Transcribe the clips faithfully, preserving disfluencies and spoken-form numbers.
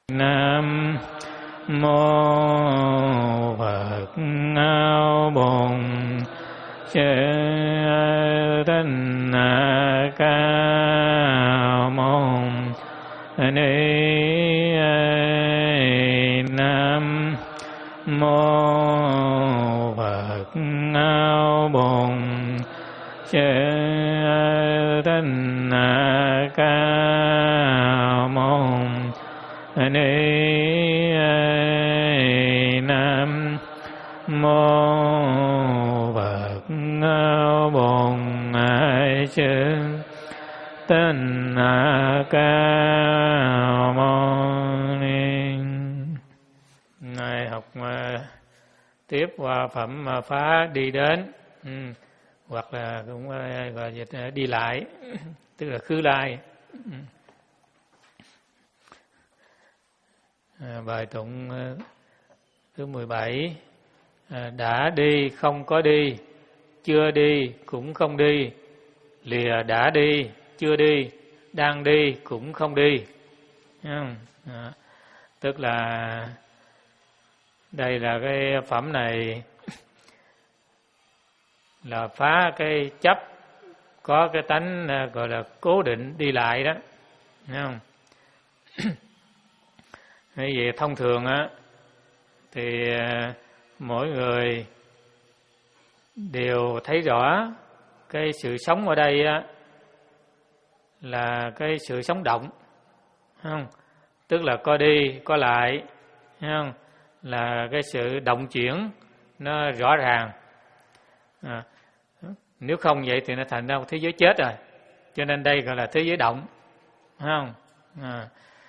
Nam mô Phật Bổn Sư Thích Ca Mâu Ni. Nam mô Phật Bổn Sư Thích Ca Mâu Ni. Nam mô Phật Bổn Sư Thích Ca Mâu Ni. Này học uh, tiếp qua phẩm uh, phá đi đến, ừ. hoặc là cũng uh, gọi dịch uh, đi lại, tức là khứ lai. Ừ. À, bài tụng uh, thứ mười bảy. À, đã đi không có đi, chưa đi cũng không đi, lìa đã đi chưa đi, đang đi cũng không đi. À, tức là đây là cái phẩm này là phá cái chấp có cái tánh gọi là cố định đi lại đó, thấy không? Cái gì thông thường á thì mỗi người đều thấy rõ cái sự sống ở đây á là cái sự sống động, không? Tức là có đi có lại, không? Là cái sự động chuyển nó rõ ràng. À, nếu không vậy thì nó thành ra một thế giới chết rồi. Cho nên đây gọi là thế giới động, không? À,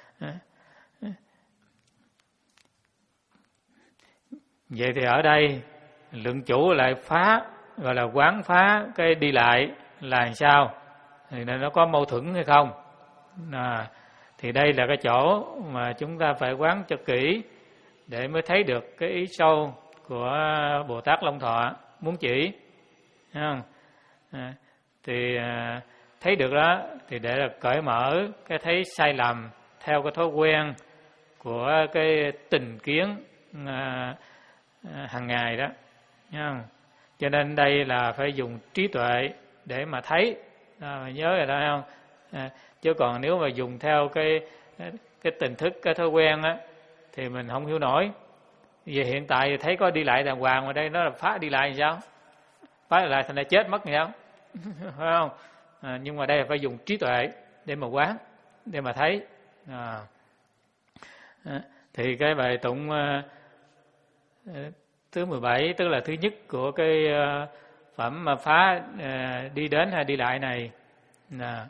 vậy thì ở đây lượng chủ lại phá, gọi là quán phá cái đi lại là làm sao? Thì nó có mâu thuẫn hay không? À, thì đây là cái chỗ mà chúng ta phải quán cho kỹ để mới thấy được cái ý sâu của Bồ Tát Long Thọ muốn chỉ, thấy không? À, thì à, thấy được đó thì để là cởi mở cái thấy sai lầm theo cái thói quen của cái tình kiến à, à, hàng ngày đó, thấy không? Cho nên đây là phải dùng trí tuệ để mà thấy, à, nhớ rồi đó, không? À, chứ còn nếu mà dùng theo cái cái tình thức, cái thói quen á thì mình không hiểu nổi. Vì hiện tại thấy có đi lại đàng hoàng mà đây nó là phá đi lại thì sao? Phá lại thành ra chết mất thì sao? Phải không? À, nhưng mà đây là phải dùng trí tuệ để mà quán, để mà thấy. À, à, thì cái bài tụng à, thứ mười bảy, tức là thứ nhất của cái à, phẩm mà phá à, đi đến hay đi lại này là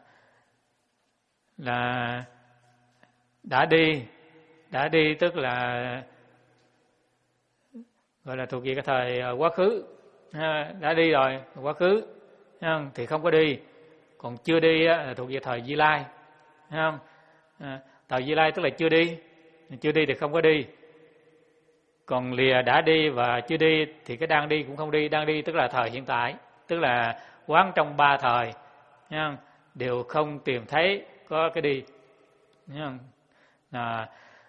là đã đi, đã đi tức là gọi là thuộc về cái thời quá khứ, ha, đã đi rồi quá khứ, không? Thì không có đi. Còn chưa đi á, là thuộc về thời Di Lai, không? À, thời Di Lai tức là chưa đi, chưa đi thì không có đi. Còn lìa đã đi và chưa đi thì cái đang đi cũng không đi. Đang đi tức là thời hiện tại, tức là quán trong ba thời, không? Đều không tìm thấy có cái đi, không? À,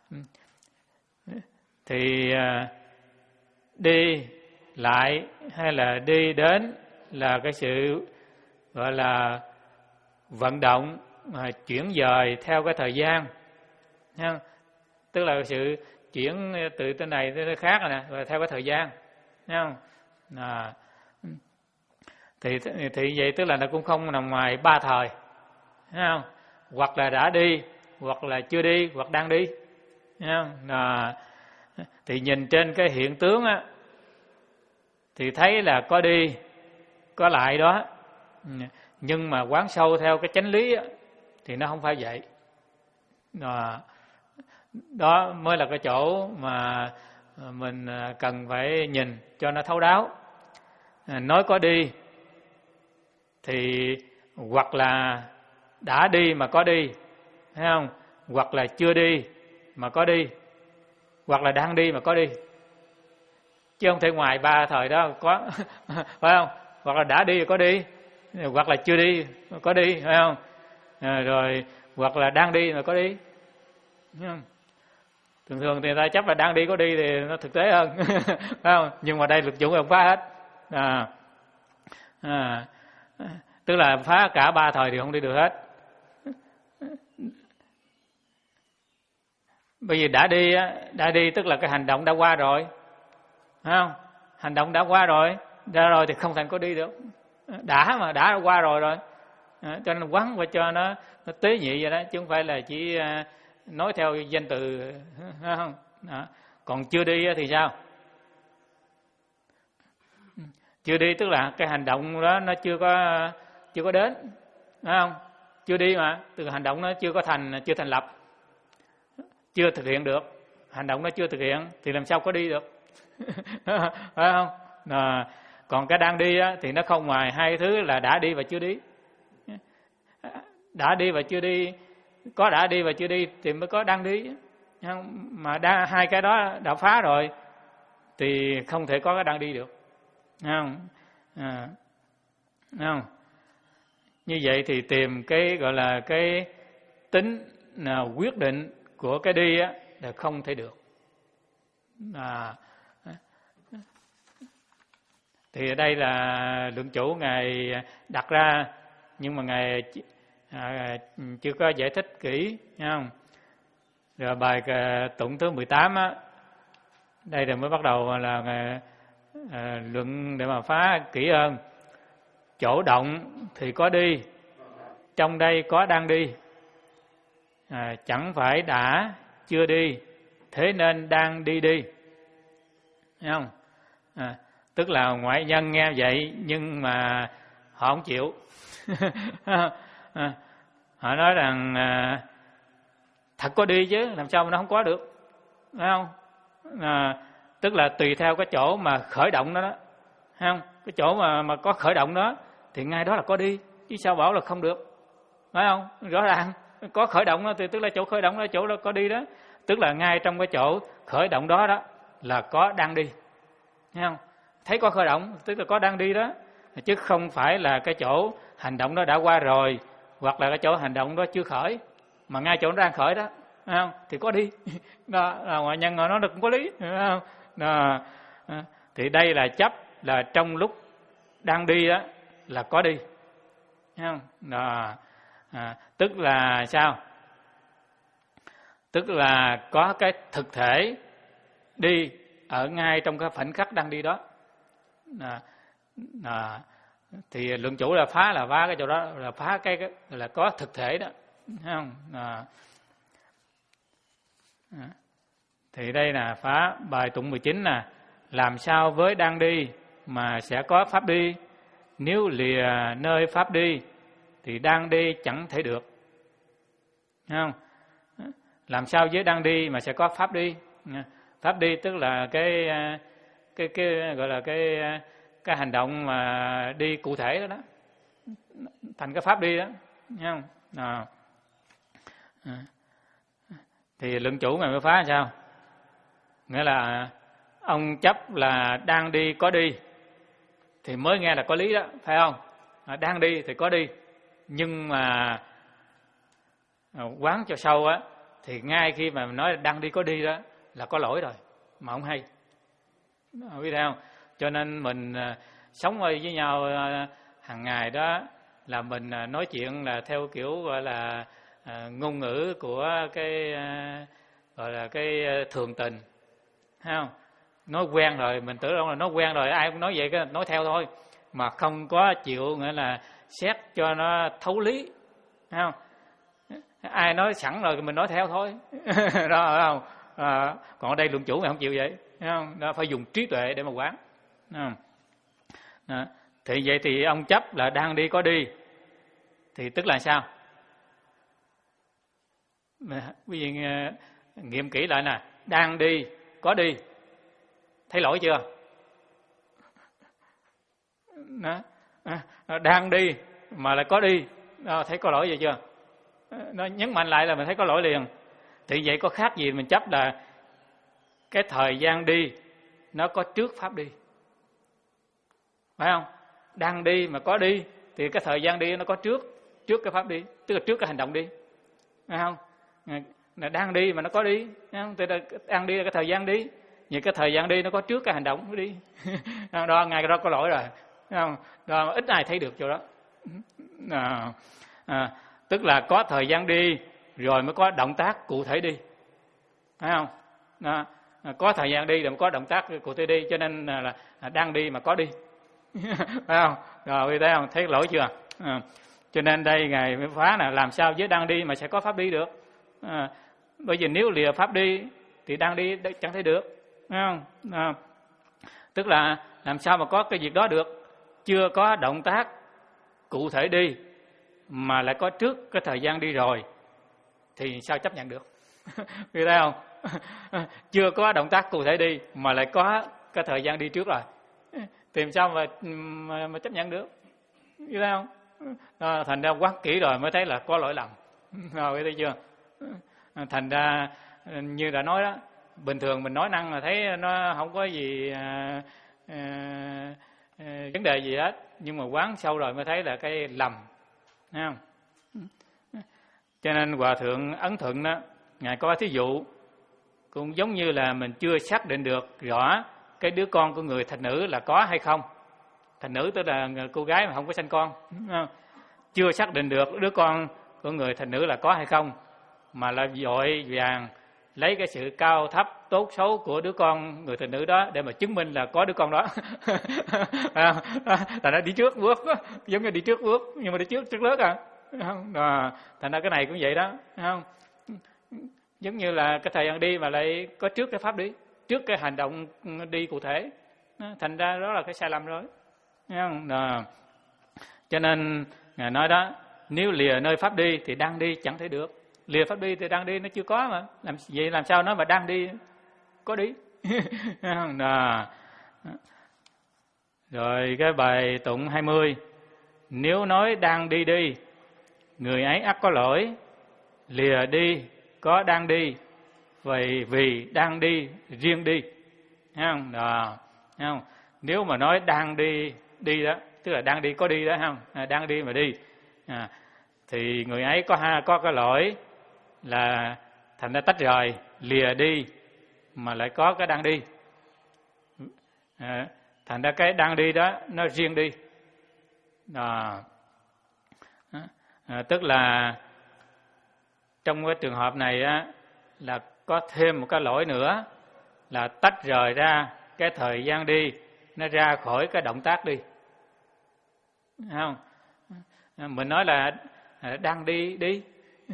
thì à, đi lại hay là đi đến là cái sự gọi là vận động mà chuyển dời theo cái thời gian, không? Tức là sự chuyển từ cái này tới cái khác rồi nè, và theo cái thời gian, không? À, thì thì vậy tức là nó cũng không nằm ngoài ba thời, thấy không? Hoặc là đã đi, hoặc là chưa đi, hoặc đang đi, thấy không? À, thì nhìn trên cái hiện tướng á thì thấy là có đi có lại đó, nhưng mà quán sâu theo cái chánh lý á, thì nó không phải vậy. À, đó mới là cái chỗ mà mình cần phải nhìn cho nó thấu đáo. À, nói có đi thì hoặc là đã đi mà có đi, thấy không? Hoặc là chưa đi mà có đi, hoặc là đang đi mà có đi, chứ không thể ngoài ba thời đó có phải không? Hoặc là đã đi mà có đi, hoặc là chưa đi mà có đi, phải không? À, rồi hoặc là đang đi mà có đi, thấy không? Thường thường thì người ta chấp là đang đi có đi thì nó thực tế hơn. Phải không? Nhưng mà đây lực chủ không phá hết. À, à, tức là phá cả ba thời thì không đi được hết. Bởi vì đã đi đã đi tức là cái hành động đã qua rồi. Phải không? Hành động đã qua rồi, ra rồi thì không thành có đi được. Đã mà đã qua rồi rồi. À, cho nên quán và cho nó, nó tế nhị vậy đó, chứ không phải là chỉ uh, nói theo danh từ, phải không? Đó. Còn chưa đi thì sao? Chưa đi tức là cái hành động đó nó chưa có chưa có đến, phải không? Chưa đi mà, từ hành động nó chưa có thành chưa thành lập, chưa thực hiện được, hành động nó chưa thực hiện thì làm sao có đi được, phải không? À, còn cái đang đi á, thì nó không ngoài hai thứ là đã đi và chưa đi. Đã đi và chưa đi, có đã đi và chưa đi thì mới có đang đi, không? Mà đã, hai cái đó đã phá rồi thì không thể có cái đang đi được, không? À, không? Như vậy thì tìm cái gọi là cái tính nào quyết định của cái đi á là không thể được. À, thì ở đây là lượng chủ ngài đặt ra, nhưng mà ngài à, chưa có giải thích kỹ, thấy không? Rồi bài tụng thứ mười tám á, đây rồi mới bắt đầu là à, luận để mà phá kỹ hơn. Chỗ động thì có đi, trong đây có đang đi, à, chẳng phải đã chưa đi, thế nên đang đi đi, thấy không? À, tức là ngoại nhân nghe vậy nhưng mà họ không chịu. À, họ nói rằng à, thật có đi chứ, làm sao mà nó không có được, phải không? À, tức là tùy theo cái chỗ mà khởi động đó, đó, thấy không? Cái chỗ mà mà có khởi động đó thì ngay đó là có đi, chứ sao bảo là không được, phải không? Rõ ràng có khởi động đó thì tức là chỗ khởi động đó, chỗ đó có đi đó, tức là ngay trong cái chỗ khởi động đó đó là có đang đi, thấy không? Thấy có khởi động tức là có đang đi đó, chứ không phải là cái chỗ hành động đó đã qua rồi, hoặc là cái chỗ hành động đó chưa khởi, mà ngay chỗ nó đang khởi đó, thấy không? Thì có đi. Đó là ngoại nhân họ nói được cũng có lý, thấy không? Đó. Thì đây là chấp là trong lúc đang đi đó là có đi, thấy không? Đó. À, tức là sao? Tức là có cái thực thể đi ở ngay trong cái khoảnh khắc đang đi đó. À, à, thì lượng chủ là phá là phá cái chỗ đó, là phá cái, cái là có thực thể đó, thấy không? À, à, thì đây là phá bài tụng mười chín là làm sao với đang đi mà sẽ có pháp đi, nếu lìa nơi pháp đi thì đang đi chẳng thể được, thấy không? Làm sao với đang đi mà sẽ có pháp đi? Pháp đi tức là cái cái cái gọi là cái cái hành động mà đi cụ thể đó đó, thành cái pháp đi đó, thấy không? À. À. Thì lượng chủ mà mới phá sao? Nghĩa là ông chấp là đang đi có đi thì mới nghe là có lý đó, phải không? À, đang đi thì có đi, nhưng mà quán cho sâu á thì ngay khi mà nói đang đi có đi đó là có lỗi rồi mà không hay, biết không? Cho nên mình sống với nhau hàng ngày đó là mình nói chuyện là theo kiểu gọi là ngôn ngữ của cái gọi là cái thường tình, thấy không? Nói quen rồi mình tưởng là nói quen rồi ai cũng nói vậy cái nói theo thôi, mà không có chịu nghĩa là xét cho nó thấu lý, thấy không? Ai nói sẵn rồi mình nói theo thôi. Đó, phải không? À, còn ở đây lượng chủ mày không chịu vậy, thấy không? Đó, phải dùng trí tuệ để mà quán. Đó. Thì vậy thì ông chấp là đang đi có đi thì tức là sao? Quý vị nghiệm kỹ lại nè, đang đi có đi, thấy lỗi chưa? Đó. Đang đi mà lại có đi, đó, thấy có lỗi vậy chưa? Nó nhấn mạnh lại là mình thấy có lỗi liền. Thì vậy có khác gì mình chấp là cái thời gian đi nó có trước pháp đi, phải không? Đang đi mà có đi thì cái thời gian đi nó có trước trước cái pháp đi, tức là trước cái hành động đi, phải không? là đang đi mà nó có đi, không? Tức là đang đi là cái thời gian đi, nhưng cái thời gian đi nó có trước cái hành động mới đi. Đó, ngay đó có lỗi rồi, không? Đó, ít ai thấy được chỗ đó. À, à, tức là có thời gian đi rồi mới có động tác cụ thể đi, phải không? Đó, có thời gian đi rồi mới có động tác cụ thể đi, cho nên là, là đang đi mà có đi. Phải không? Rồi thấy không? Thấy lỗi chưa? À, cho nên đây ngài mới phá là làm sao với đang đi mà sẽ có pháp đi được. À, bởi vì nếu lìa pháp đi thì đang đi chẳng thể được, phải không? À, tức là làm sao mà có cái việc đó được? Chưa có động tác cụ thể đi mà lại có trước cái thời gian đi rồi thì sao chấp nhận được? Biết thấy không? Chưa có động tác cụ thể đi mà lại có cái thời gian đi trước rồi thì làm sao mà mà, mà chấp nhận được? Biết thấy không? À, thành ra quán kỹ rồi mới thấy là có lỗi lầm. Rồi thấy chưa? Thành ra như đã nói đó, bình thường mình nói năng là thấy nó không có gì à, à, à, vấn đề gì hết, nhưng mà quán sâu rồi mới thấy là cái lầm, thấy không? Cho nên Hòa Thượng Ấn Thuận đó, ngài có thí dụ cũng giống như là mình chưa xác định được rõ cái đứa con của người thành nữ là có hay không. Thành nữ tức là cô gái mà không có sanh con, chưa xác định được đứa con của người thành nữ là có hay không, mà là vội vàng lấy cái sự cao thấp tốt xấu của đứa con người thành nữ đó để mà chứng minh là có đứa con đó. À, thành ra đi trước bước, giống như đi trước bước nhưng mà đi trước trước lớp à. À, thành ra cái này cũng vậy đó, không? Giống như là cái thời gian đi mà lại có trước cái pháp đi, trước cái hành động đi cụ thể, thành ra đó là cái sai lầm rồi, không? À, cho nên ngài nói đó, nếu lìa nơi pháp đi thì đang đi chẳng thể được, lìa pháp đi thì đang đi nó chưa có mà, làm vậy làm sao nói mà đang đi có đi. À, rồi cái bài tụng hai mươi, nếu nói đang đi đi, người ấy ắt có lỗi, lìa đi có đang đi, vậy vì đang đi riêng đi, thấy không? Đó, thấy không? Nếu mà nói đang đi đi đó, tức là đang đi có đi đó, không? À, đang đi mà đi, à, thì người ấy có ha có cái lỗi là thành ra tách rời, lìa đi mà lại có cái đang đi, à, thành ra cái đang đi đó nó riêng đi. Đó. À, tức là trong cái trường hợp này á, là có thêm một cái lỗi nữa là tách rời ra cái thời gian đi, nó ra khỏi cái động tác đi, không? Mình nói là đang đi đi,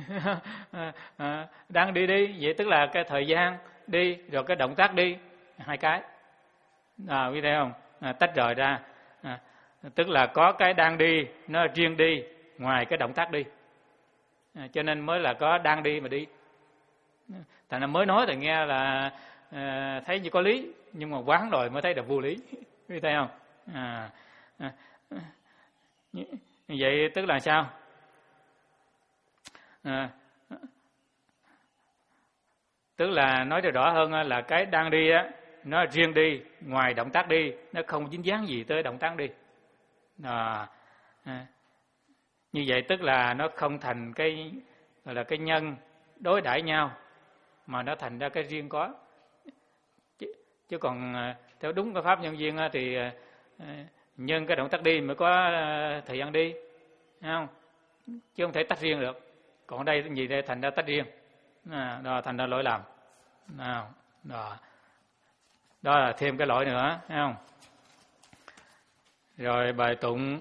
đang đi đi, vậy tức là cái thời gian đi rồi cái động tác đi, hai cái, à, biết thấy không? À, tách rời ra, à, tức là có cái đang đi nó riêng đi ngoài cái động tác đi, à, cho nên mới là có đang đi mà đi. Thành ra mới nói thì nghe là à, thấy như có lý, nhưng mà quán rồi mới thấy là vô lý, biết thấy không? À, à, như vậy tức là sao? À, tức là nói cho rõ hơn là cái đang đi á, nó riêng đi ngoài động tác đi, nó không dính dáng gì tới động tác đi. À, à, như vậy tức là nó không thành cái gọi là cái nhân đối đãi nhau, mà nó thành ra cái riêng có. Chứ, chứ còn theo đúng cái pháp nhân duyên thì nhân cái động tác đi mới có thời gian đi, không? Chứ không thể tách riêng được. Còn ở đây gì đây thành ra tách riêng, à, đó thành ra lỗi lầm, à, đó. Đó là thêm cái lỗi nữa, thấy không? Rồi bài tụng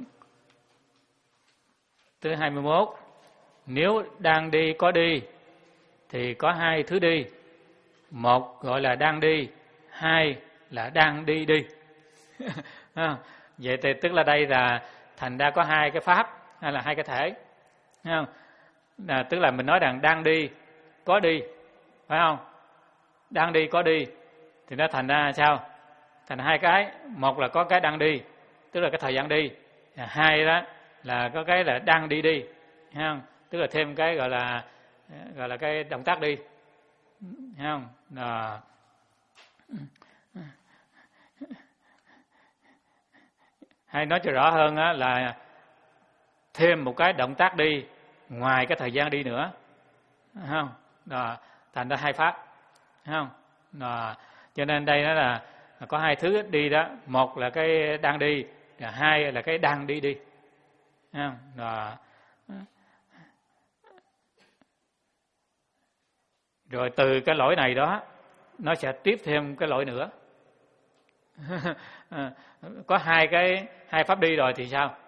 thứ hai mươi mốt, nếu đang đi có đi thì có hai thứ đi, một gọi là đang đi, hai là đang đi đi. Vậy thì tức là đây là thành ra có hai cái pháp hay là hai cái thể, thấy không? À, tức là mình nói rằng đang đi có đi, phải không? Đang đi có đi thì nó thành ra sao? Thành hai cái, một là có cái đang đi, tức là cái thời gian đi, hai đó là có cái là đang đi đi, thấy không? Tức là thêm cái gọi là gọi là cái động tác đi, thấy không? Đó. Hay nói cho rõ hơn á, là thêm một cái động tác đi ngoài cái thời gian đi nữa, thấy không? Đó. thành ra hai pháp, thấy không? À, cho nên đây nó là có hai thứ đi đó, một là cái đang đi, và hai là cái đang đi đi, thấy không? À, rồi từ cái lỗi này đó nó sẽ tiếp thêm cái lỗi nữa. Có hai cái hai pháp đi rồi thì sao?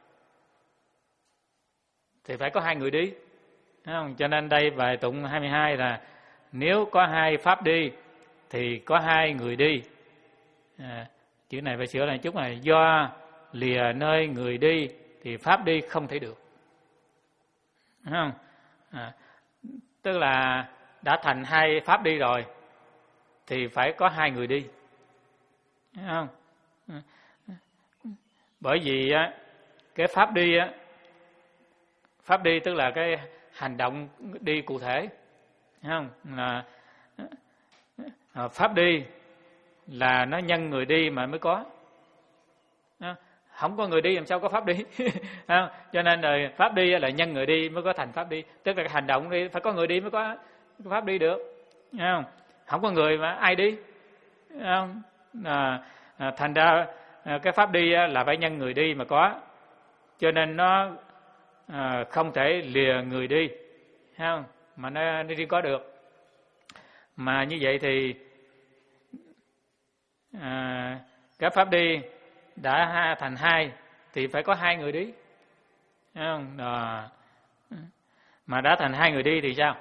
Thì phải có hai người đi, thấy không? Cho nên đây bài tụng hai mươi hai là nếu có hai pháp đi thì có hai người đi. À, chữ này phải sửa lại chút này, do lìa nơi người đi thì pháp đi không thể được, thấy không? À, tức là đã thành hai pháp đi rồi thì phải có hai người đi, thấy không? Bởi vì á, cái pháp đi á, pháp đi tức là cái hành động đi cụ thể, thấy không? Là pháp đi là nó nhân người đi mà mới có, không có người đi làm sao có pháp đi. Cho nên rồi pháp đi là nhân người đi mới có thành pháp đi, tức là cái hành động đi phải có người đi mới có pháp đi được, không? Không có người mà ai đi, không? À, à, thành ra à, cái pháp đi là phải nhân người đi mà có, cho nên nó à, không thể lìa người đi, không? Mà nó, nó đi có được. Mà như vậy thì à, cái pháp đi đã thành hai thì phải có hai người đi, không? À, mà đã thành hai người đi thì sao?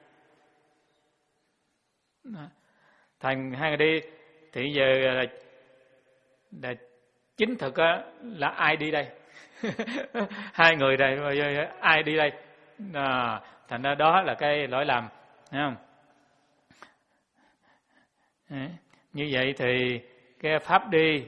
Thành hai người đi thì giờ là, là chính thực là ai đi đây? Hai người đây, ai đi đây? À, thành ra đó là cái lỗi lầm, thấy không? Đấy. Như vậy thì cái pháp đi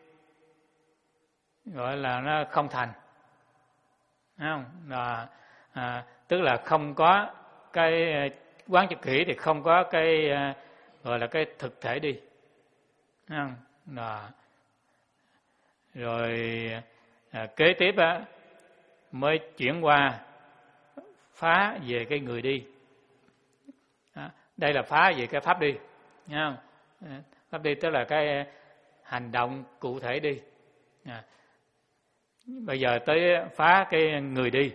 gọi là nó không thành, thấy không? À, à, tức là không có cái quán cho kỹ thì không có cái gọi là cái thực thể đi, thấy không? À, rồi à, kế tiếp á mới chuyển qua phá về cái người đi. À, đây là phá về cái pháp đi, thấy không? À, pháp đi tức là cái hành động cụ thể đi. À, bây giờ tới phá cái người đi.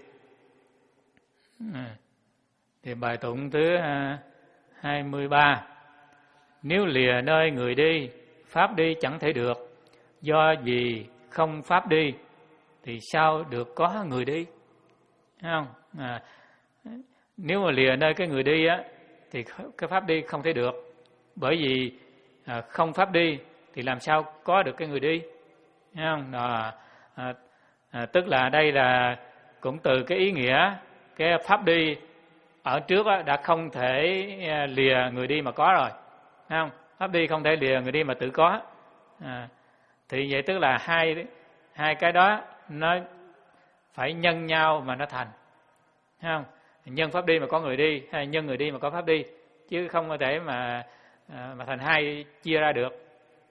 À, thì bài tụng thứ hai mươi ba: nếu lìa nơi người đi, pháp đi chẳng thể được, do vì không pháp đi thì sao được có người đi, thấy không? À, nếu mà lìa nơi cái người đi á thì cái pháp đi không thể được, bởi vì à, không pháp đi thì làm sao có được cái người đi, thấy không? À, à, à, tức là đây là cũng từ cái ý nghĩa cái pháp đi ở trước á, đã không thể lìa người đi mà có rồi, thấy không? Pháp đi không thể lìa người đi mà tự có. À, thì vậy tức là hai hai cái đó nó phải nhân nhau mà nó thành, thấy không? Nhân pháp đi mà có người đi, hay nhân người đi mà có pháp đi, chứ không có thể mà mà thành hai chia ra được.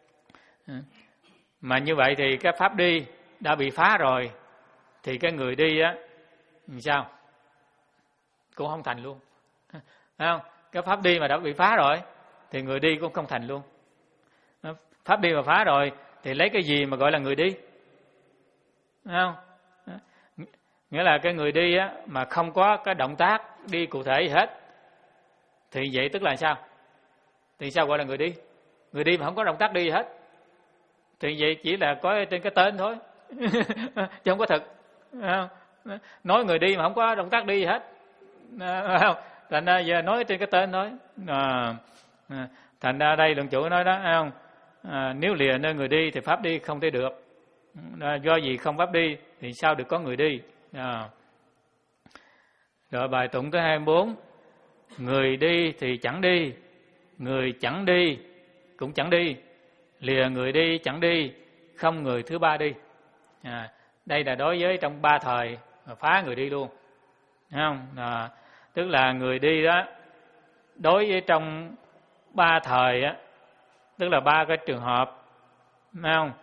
Mà như vậy thì cái pháp đi đã bị phá rồi thì cái người đi á sao cũng không thành luôn, thấy không? Cái pháp đi mà đã bị phá rồi thì người đi cũng không thành luôn. Pháp đi mà phá rồi thì lấy cái gì mà gọi là người đi, thấy không? Nghĩa là cái người đi á mà không có cái động tác đi cụ thể gì hết thì vậy tức là sao? Thì sao gọi là người đi? Người đi mà không có động tác đi gì hết thì vậy chỉ là có trên cái tên thôi, chứ không có thực, không? Nói người đi mà không có động tác đi gì hết, không? Thành ra giờ nói trên cái tên thôi. À, thành ra đây luận chủ nói đó, không? À, nếu lìa nơi người đi thì pháp đi không thể được, à, do gì không pháp đi thì sao được có người đi. À. Rồi bài tụng thứ hai mươi bốn: người đi thì chẳng đi, người chẳng đi cũng chẳng đi, lìa người đi chẳng đi, không người thứ ba đi. À, đây là đối với trong ba thời phá người đi luôn, thấy không? À, tức là người đi đó đối với trong ba thời á, tức là ba cái trường hợp, thấy không?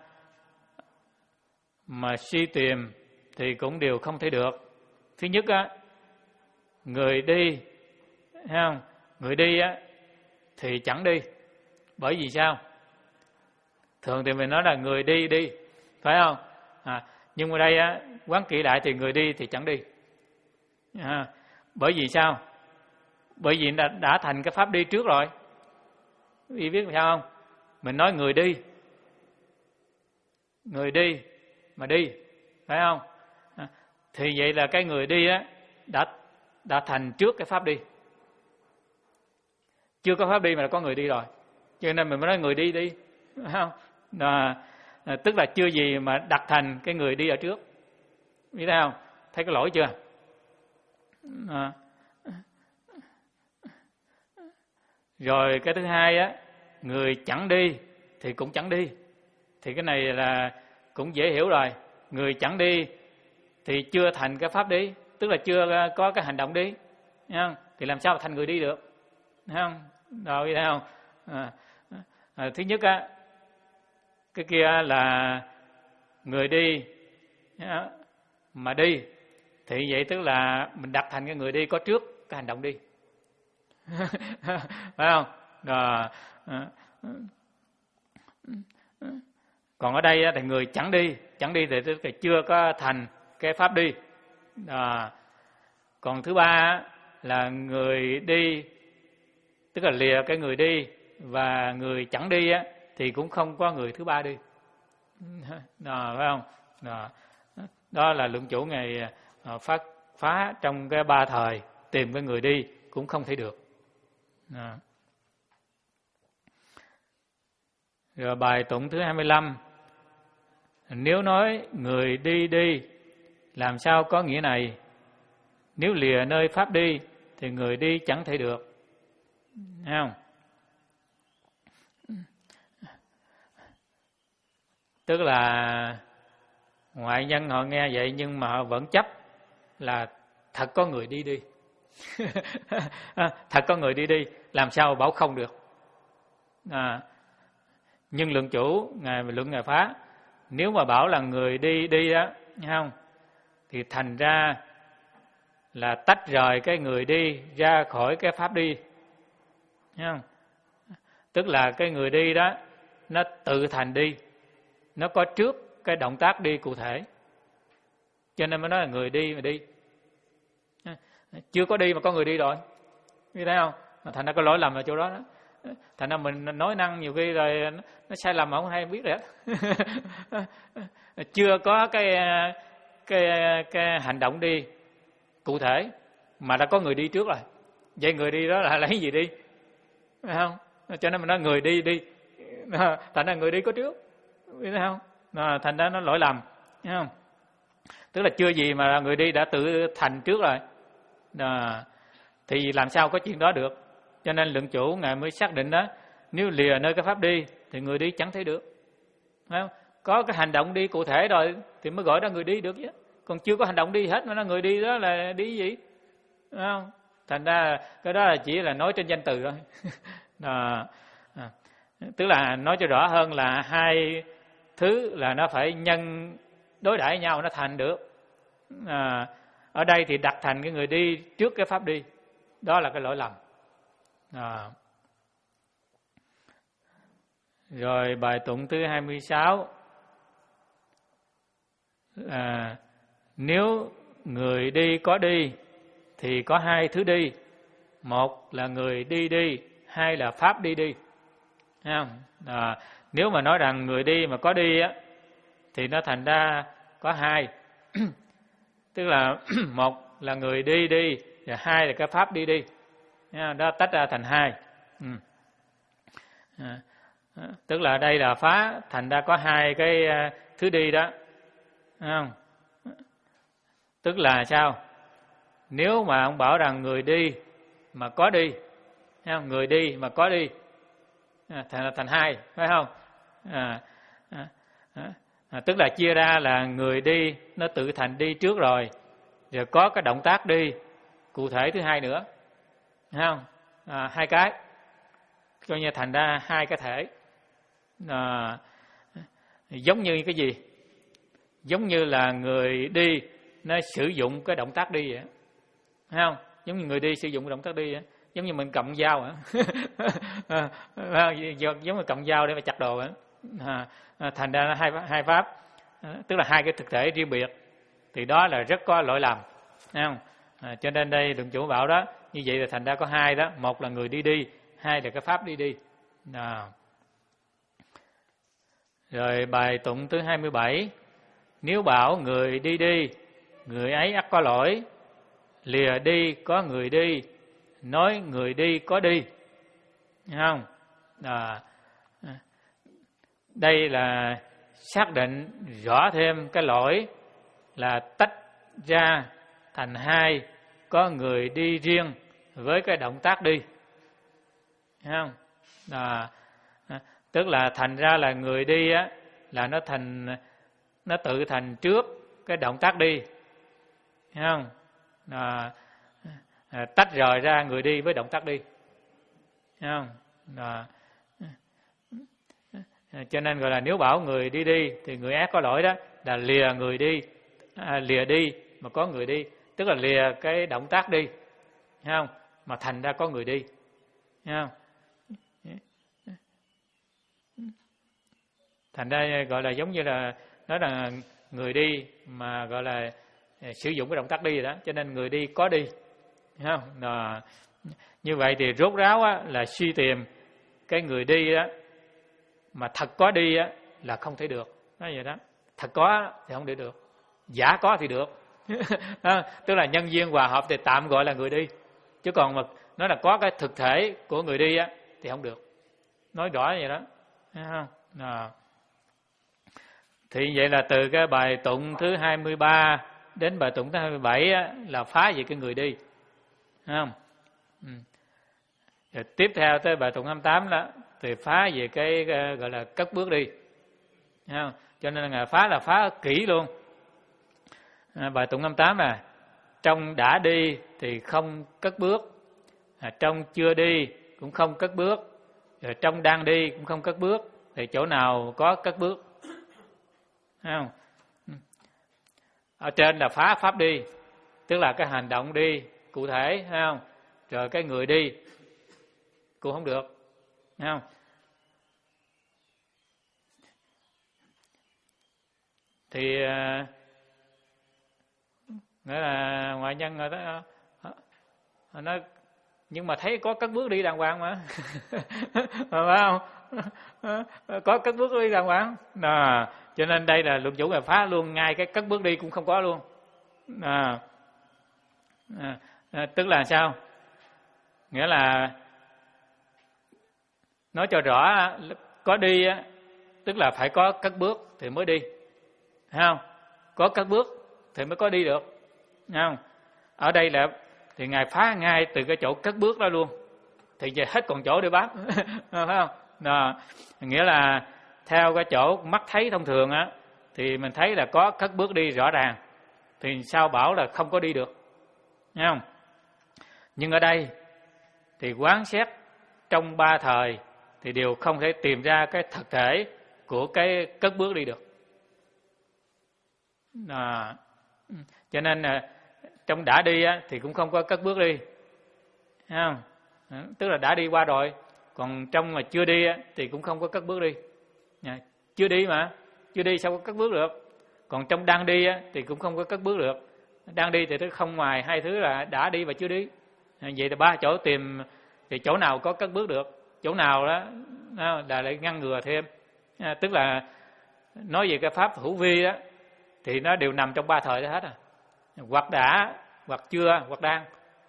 Mà suy tìm thì cũng đều không thể được. Thứ nhất á, người đi, thấy không? người đi á thì chẳng đi. Bởi vì sao? Thường thì mình nói là người đi đi, phải không? À, nhưng mà đây á, quán kỹ lại thì người đi thì chẳng đi. À, bởi vì sao? Bởi vì đã, đã thành cái pháp đi trước rồi. Quý vị biết sao không? Mình nói người đi, người đi mà đi, phải không? À, thì vậy là cái người đi á đã đã thành trước cái pháp đi. Chưa có pháp đi mà đã có người đi rồi, cho nên mình mới nói người đi đi, phải không? À, à, tức là chưa gì mà đặt thành cái người đi ở trước. Biết thấy không? Thấy cái lỗi chưa? À. Rồi cái thứ hai á, người chẳng đi thì cũng chẳng đi. Thì cái này là cũng dễ hiểu rồi. Người chẳng đi thì chưa thành cái pháp đi, tức là chưa có cái hành động đi, thấy không? Thì làm sao mà thành người đi được, thấy không? Rồi thấy không? À, à, thứ nhất á, cái kia là người đi mà đi, thì vậy tức là mình đặt thành cái người đi có trước cái hành động đi. Phải không? Rồi, còn ở đây thì người chẳng đi, chẳng đi thì tức là chưa có thành cái pháp đi. À, còn thứ ba là người đi, tức là lìa cái người đi và người chẳng đi á, thì cũng không có người thứ ba đi. Đó, phải không? Đó, đó là luận chủ Ngài phát phá trong cái ba thời, tìm cái người đi cũng không thể được. Đó. Rồi bài tụng thứ hai mươi lăm. Nếu nói người đi đi, làm sao có nghĩa này? Nếu lìa nơi pháp đi thì người đi chẳng thể được. Thấy không? Tức là ngoại nhân họ nghe vậy nhưng mà họ vẫn chấp là thật có người đi đi. Thật có người đi đi, làm sao bảo không được. À, nhưng lượng chủ ngài luận ngài phá, nếu mà bảo là người đi đi đó, không, thì thành ra là tách rời cái người đi ra khỏi cái pháp đi, không? Tức là cái người đi đó nó tự thành đi, nó có trước cái động tác đi cụ thể, cho nên mới nói là người đi mà đi. Chưa có đi mà có người đi rồi, biết thấy không? Thành ra có lỗi lầm ở chỗ đó đó. Thành ra mình nói năng nhiều khi rồi nó sai lầm mà không hay biết đấy. Chưa có cái cái cái hành động đi cụ thể mà đã có người đi trước rồi. Vậy người đi đó là lấy gì đi? Phải không? Cho nên mình nói người đi đi. Thành ra người đi có trước. Biết thấy không? Thành ra nó lỗi lầm, thấy không? Tức là chưa gì mà người đi đã tự thành trước rồi. À, thì làm sao có chuyện đó được? Cho nên lượng chủ ngài mới xác định đó, nếu lìa nơi cái pháp đi thì người đi chẳng thấy được. Phải không? Có cái hành động đi cụ thể rồi thì mới gọi là người đi được chứ. Còn chưa có hành động đi hết mà nó người đi đó là đi gì? Phải không? Thành ra cái đó là chỉ là nói trên danh từ thôi. À, à, tức là nói cho rõ hơn là hai thứ là nó phải nhân đối đãi nhau nó thành được. À, ở đây thì đặt thành cái người đi trước cái pháp đi, đó là cái lỗi lầm. À. Rồi bài tụng thứ hai mươi sáu. À, nếu người đi có đi thì có hai thứ đi. Một là người đi đi, hai là pháp đi đi. Thấy không? À, nếu mà nói rằng người đi mà có đi á thì nó thành ra có hai. Tức là một là người đi đi và hai là cái pháp đi đi. Đó tách ra thành hai. Ừ. À, tức là đây là phá, thành ra có hai cái thứ đi đó. Thấy không? Tức là sao? Nếu mà ông bảo rằng người đi mà có đi, thấy không? Người đi mà có đi, à, thành thành hai, phải không? À, à, à, à, tức là chia ra là người đi nó tự thành đi trước rồi, rồi có cái động tác đi cụ thể thứ hai nữa, thấy không? À, hai cái, coi như thành ra hai cái thể. À, giống như cái gì? Giống như là người đi nó sử dụng cái động tác đi vậy, thấy không? Giống như người đi sử dụng cái động tác đi vậy. giống như mình cầm dao hả? À, giống như cầm dao để mà chặt đồ hả? À, thành ra hai hai pháp, tức là hai cái thực thể riêng biệt, thì đó là rất có lỗi lầm, thấy không? À, cho nên đây Luận Chủ bảo đó, như vậy là thành ra có hai đó, một là người đi đi, hai là cái pháp đi đi. À. Rồi bài tụng thứ hai mươi bảy, nếu bảo người đi đi, người ấy ắt có lỗi, lìa đi có người đi, nói người đi có đi, thấy không? À, đây là xác định rõ thêm cái lỗi là tách ra thành hai, có người đi riêng với cái động tác đi, thấy không? À, tức là thành ra là người đi á, là nó thành nó tự thành trước cái động tác đi, thấy không? À, à, tách rời ra người đi với động tác đi, thấy không? À, cho nên gọi là nếu bảo người đi đi thì người ác có lỗi đó là lìa người đi, à, lìa đi mà có người đi, tức là lìa cái động tác đi, thấy không? Mà thành ra có người đi, thấy không? Thành ra gọi là giống như là nó là người đi mà gọi là sử dụng cái động tác đi rồi đó, cho nên người đi có đi, thấy không? À, như vậy thì rốt ráo á, là suy tìm cái người đi đó mà thật có đi á, là không thể được, nói vậy đó. Thật có thì không thể được, giả có thì được. À, tức là nhân duyên hòa hợp thì tạm gọi là người đi, chứ còn mà nó là có cái thực thể của người đi á thì không được, nói rõ vậy đó, thấy không? À. Thì vậy là từ cái bài tụng thứ hai mươi ba đến bài tụng thứ hai mươi bảy á, là phá về cái người đi, thấy không? Ừ. Rồi tiếp theo tới bài tụng hai mươi tám đó thì phá về cái, cái gọi là cất bước đi, thấy không? Cho nên là Ngài phá là phá kỹ luôn. À, bài tụng hai mươi tám là trong đã đi thì không cất bước, à, trong chưa đi cũng không cất bước, rồi trong đang đi cũng không cất bước, thì chỗ nào có cất bước, thấy không? Ở trên là phá pháp đi, tức là cái hành động đi cụ thể, thấy không? Rồi cái người đi cũng không được, thấy không? Thì nghĩa là ngoại nhân người ta nói nhưng mà thấy có cất bước đi đàng hoàng mà, phải không? Có cất bước đi đàng hoàng. À, cho nên đây là Luận Chủ Ngài phá luôn, ngay cái cất bước đi cũng không có luôn. À, à, à, tức là sao? Nghĩa là nói cho rõ, có đi á, tức là phải có cất bước thì mới đi, thấy không? Có cất bước thì mới có đi được, thấy không? Ở đây là thì Ngài phá ngay từ cái chỗ cất bước đó luôn, thì giờ hết còn chỗ để bám, phải không? Đó, nghĩa là theo cái chỗ mắt thấy thông thường á, thì mình thấy là có cất bước đi rõ ràng, thì sao bảo là không có đi được, thấy không? Nhưng ở đây thì quán xét trong ba thời thì đều không thể tìm ra cái thực thể của cái cất bước đi được. À, cho nên là trong đã đi á, thì cũng không có cất bước đi, thấy không? À, tức là đã đi qua rồi, còn trong mà chưa đi á, thì cũng không có cất bước đi. À, chưa đi mà, chưa đi sao có cất bước được. Còn trong đang đi á, thì cũng không có cất bước được. Đang đi thì nó không ngoài hai thứ là đã đi và chưa đi. À, vậy thì ba chỗ tìm thì chỗ nào có cất bước được, chỗ nào đó là lại ngăn ngừa thêm. À, tức là nói về cái pháp hữu vi đó thì nó đều nằm trong ba thời đó hết à, hoặc đã, hoặc chưa, hoặc đang.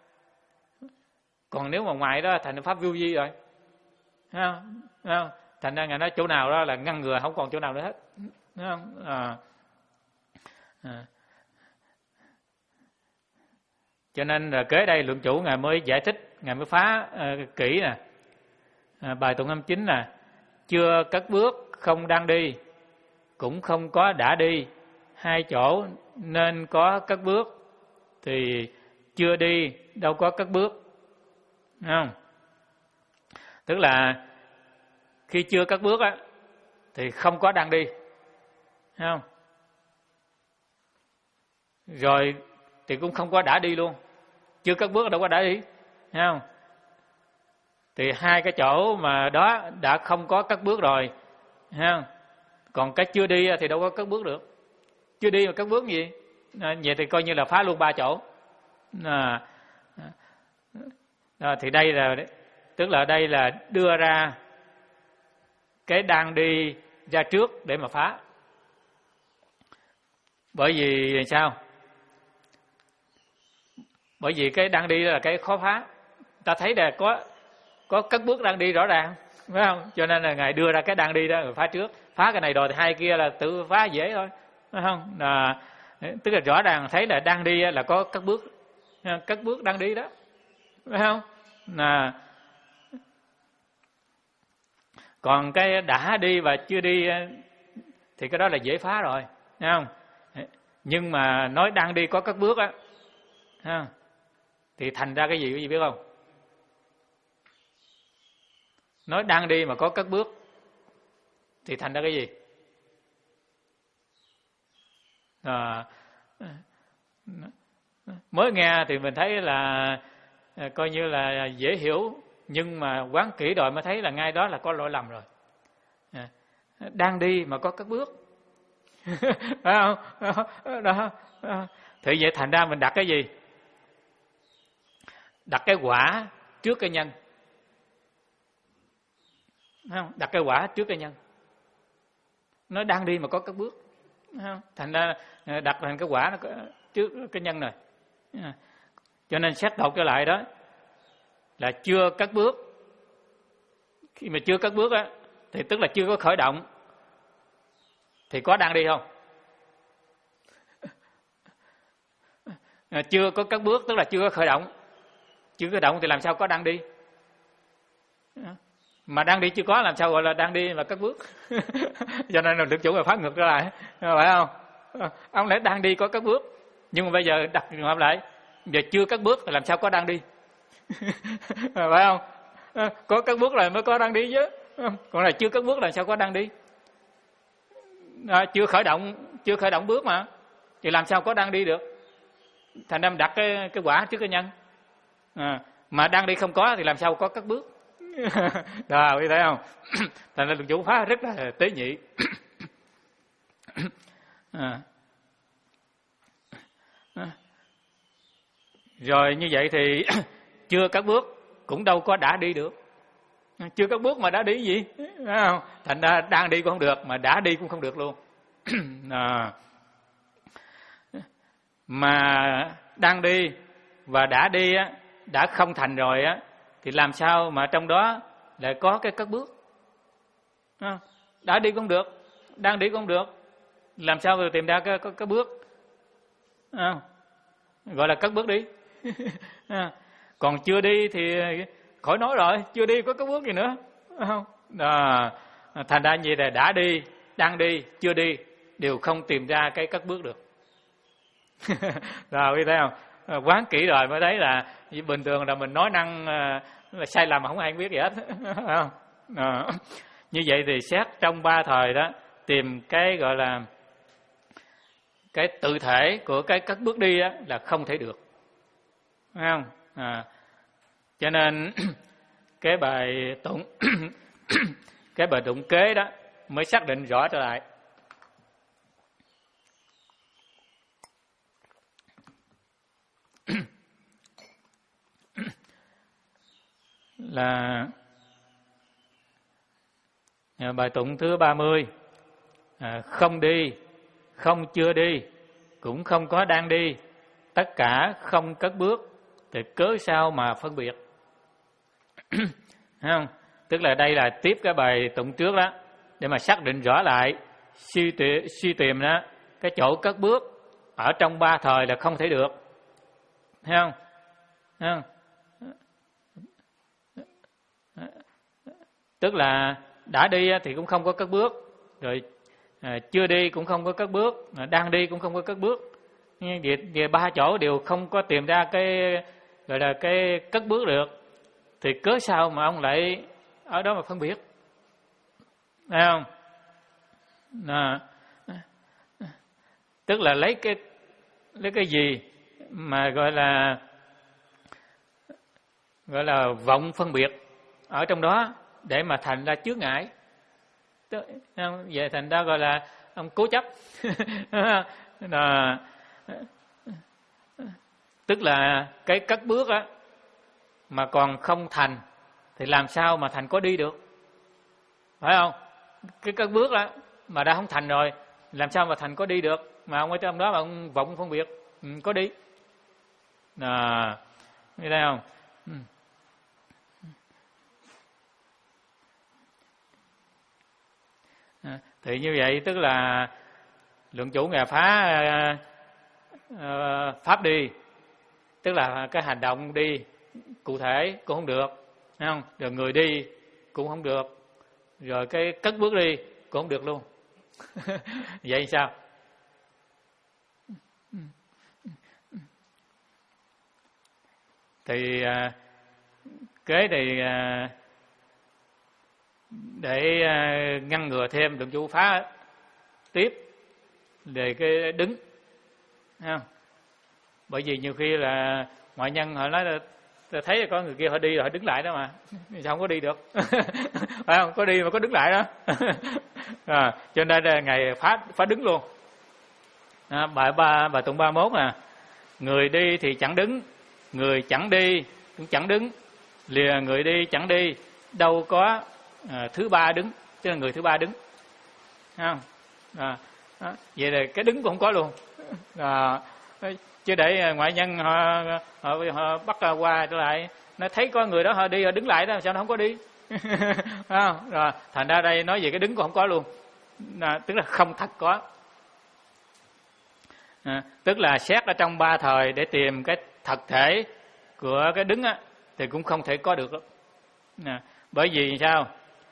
Còn nếu mà ngoài đó thành pháp vô vi rồi, thấy không? Thấy không? Thành ra Ngài nói chỗ nào đó là ngăn ngừa, không còn chỗ nào nữa hết, thấy không? À. À. Cho nên là kế đây Luận Chủ Ngài mới giải thích, Ngài mới phá uh, kỹ nè. À, bài tụng hai mươi chín là chưa cất bước, không đang đi, cũng không có đã đi, hai chỗ nên có cất bước, thì chưa đi đâu có cất bước, thấy không? Tức là khi chưa cất bước á thì không có đang đi, thấy không? Rồi thì cũng không có đã đi luôn, chưa cất bước đâu có đã đi, thấy không? Thì hai cái chỗ mà đó đã không có cất bước rồi ha. Còn cái chưa đi thì đâu có cất bước được. Chưa đi mà cất bước gì? À, vậy thì coi như là phá luôn ba chỗ. À, à, thì đây là tức là đây là đưa ra cái đang đi ra trước để mà phá. Bởi vì sao? Bởi vì cái đang đi là cái khó phá. Ta thấy là có có cất bước đang đi rõ ràng, phải không? Cho nên là Ngài đưa ra cái đang đi đó rồi phá trước. Phá cái này rồi thì hai kia là tự phá dễ thôi, phải không? Là tức là rõ ràng thấy là đang đi là có cất bước, cất bước đang đi đó, phải không? Là còn cái đã đi và chưa đi thì cái đó là dễ phá rồi, thấy không? Nhưng mà nói đang đi có cất bước á, ha, thì thành ra cái gì quý vị biết không? Nói đang đi mà có cất bước thì thành ra cái gì? À, mới nghe thì mình thấy là coi như là dễ hiểu, nhưng mà quán kỹ rồi mới thấy là ngay đó là có lỗi lầm rồi. À, đang đi mà có cất bước, phải không? Đó, đó. Thì vậy thành ra mình đặt cái gì? Đặt cái quả trước cái nhân, không? Đặt cái quả trước cái nhân. Nó đang đi mà có cất bước, không? Thành ra đặt thành cái quả nó trước cái nhân này. Cho nên xét đột trở lại đó là chưa cất bước. Khi mà chưa cất bước á thì tức là chưa có khởi động, thì có đang đi không? Chưa có cất bước tức là chưa có khởi động. Chưa khởi động thì làm sao có đang đi? Mà đang đi chưa có làm sao gọi là đang đi mà cất bước? Cho nên là được chủ là phát ngược trở lại, phải không? Ông lẽ đang đi có cất bước, nhưng mà bây giờ đặt trường hợp lại, giờ chưa cất bước thì làm sao có đang đi? Phải không? Có cất bước là mới có đang đi chứ, còn là chưa cất bước là sao có đang đi? À, chưa khởi động, chưa khởi động bước mà, thì làm sao có đang đi được? Thành ra đặt cái cái quả trước cái nhân. À, mà đang đi không có thì làm sao có cất bước? Rồi, quý thấy không? Thành ra luật chủ phá rất là tế nhị. À. À. Rồi như vậy thì chưa cất bước cũng đâu có đã đi được. Chưa cất bước mà đã đi gì? Phải không? Thành ra đang đi cũng không được, mà đã đi cũng không được luôn. À. Mà đang đi và đã đi á, đã không thành rồi á, thì làm sao mà trong đó lại có cái cất bước? À, đã đi cũng được, đang đi cũng được, làm sao tìm ra cái, cái, cái bước? À, gọi là cất bước đi. À, còn chưa đi thì khỏi nói rồi, chưa đi có cất bước gì nữa, không? À, thành ra như là đã đi, đang đi, chưa đi đều không tìm ra cái cất bước được. Rồi biết thấy không? Quán kỹ rồi mới thấy là bình thường là mình nói năng là sai lầm mà không ai biết gì hết. Không? À, như vậy thì xét trong ba thời đó, tìm cái gọi là cái tự thể của cái cất bước đi đó là không thể được, phải không? À, cho nên cái bài tụng cái bài tụng kế đó mới xác định rõ trở lại. Là bài tụng thứ ba mươi, à, không đi, không chưa đi, cũng không có đang đi, tất cả không cất bước, thì cớ sao mà phân biệt? Không? Tức là đây là tiếp cái bài tụng trước đó, để mà xác định rõ lại, suy tìm, suy tìm đó, cái chỗ cất bước ở trong ba thời là không thể được. Thấy không? Thấy không? Tức là đã đi thì cũng không có cất bước, rồi à, chưa đi cũng không có cất bước, à, đang đi cũng không có cất bước. Về, về ba chỗ đều không có tìm ra cái gọi là cái cất bước được, thì cớ sao mà ông lại ở đó mà phân biệt? Thấy không? À, tức là lấy cái lấy cái gì mà gọi là gọi là vọng phân biệt, ở trong đó để mà thành ra chướng ngại. Vậy thành ra gọi là ông cố chấp. Là, tức là cái cất bước á mà còn không thành thì làm sao mà thành có đi được, phải không? Cái cất bước á mà đã không thành rồi, làm sao mà thành có đi được? Mà ông ở trong đó mà ông vọng phân biệt, ừ, có đi. À, nghe thấy không? Ừ. À, thì như vậy tức là luận chủ ngài phá uh, uh, pháp đi, tức là cái hành động đi cụ thể cũng không được, thấy không? Rồi người đi cũng không được, rồi cái cất bước đi cũng không được luôn. Vậy sao? Thì uh, kế thì uh, để uh, ngăn ngừa thêm luận chủ phá tiếp về cái đứng, thấy không? Bởi vì nhiều khi là ngoại nhân họ nói là tôi thấy có người kia họ đi rồi họ đứng lại đó mà sao không có đi được. Phải không? Có đi mà có đứng lại đó. À, cho nên là ngày phá phá đứng luôn. À, bài ba bài tụng ba mươi mốt nè, người đi thì chẳng đứng, người chẳng đi cũng chẳng đứng, lìa người đi chẳng đi, đâu có à, thứ ba đứng, tức là người thứ ba đứng, thấy không? À, đó. Vậy là cái đứng cũng không có luôn. À, chứ để ngoại nhân họ, họ, họ bắt qua trở lại, nó thấy có người đó họ đi họ đứng lại đó, sao nó không có đi? À, rồi thành ra đây nói về cái đứng cũng không có luôn. À, tức là không thật có. À, tức là xét ở trong ba thời để tìm cái thật thể của cái đứng á, thì cũng không thể có được. À, bởi vì sao?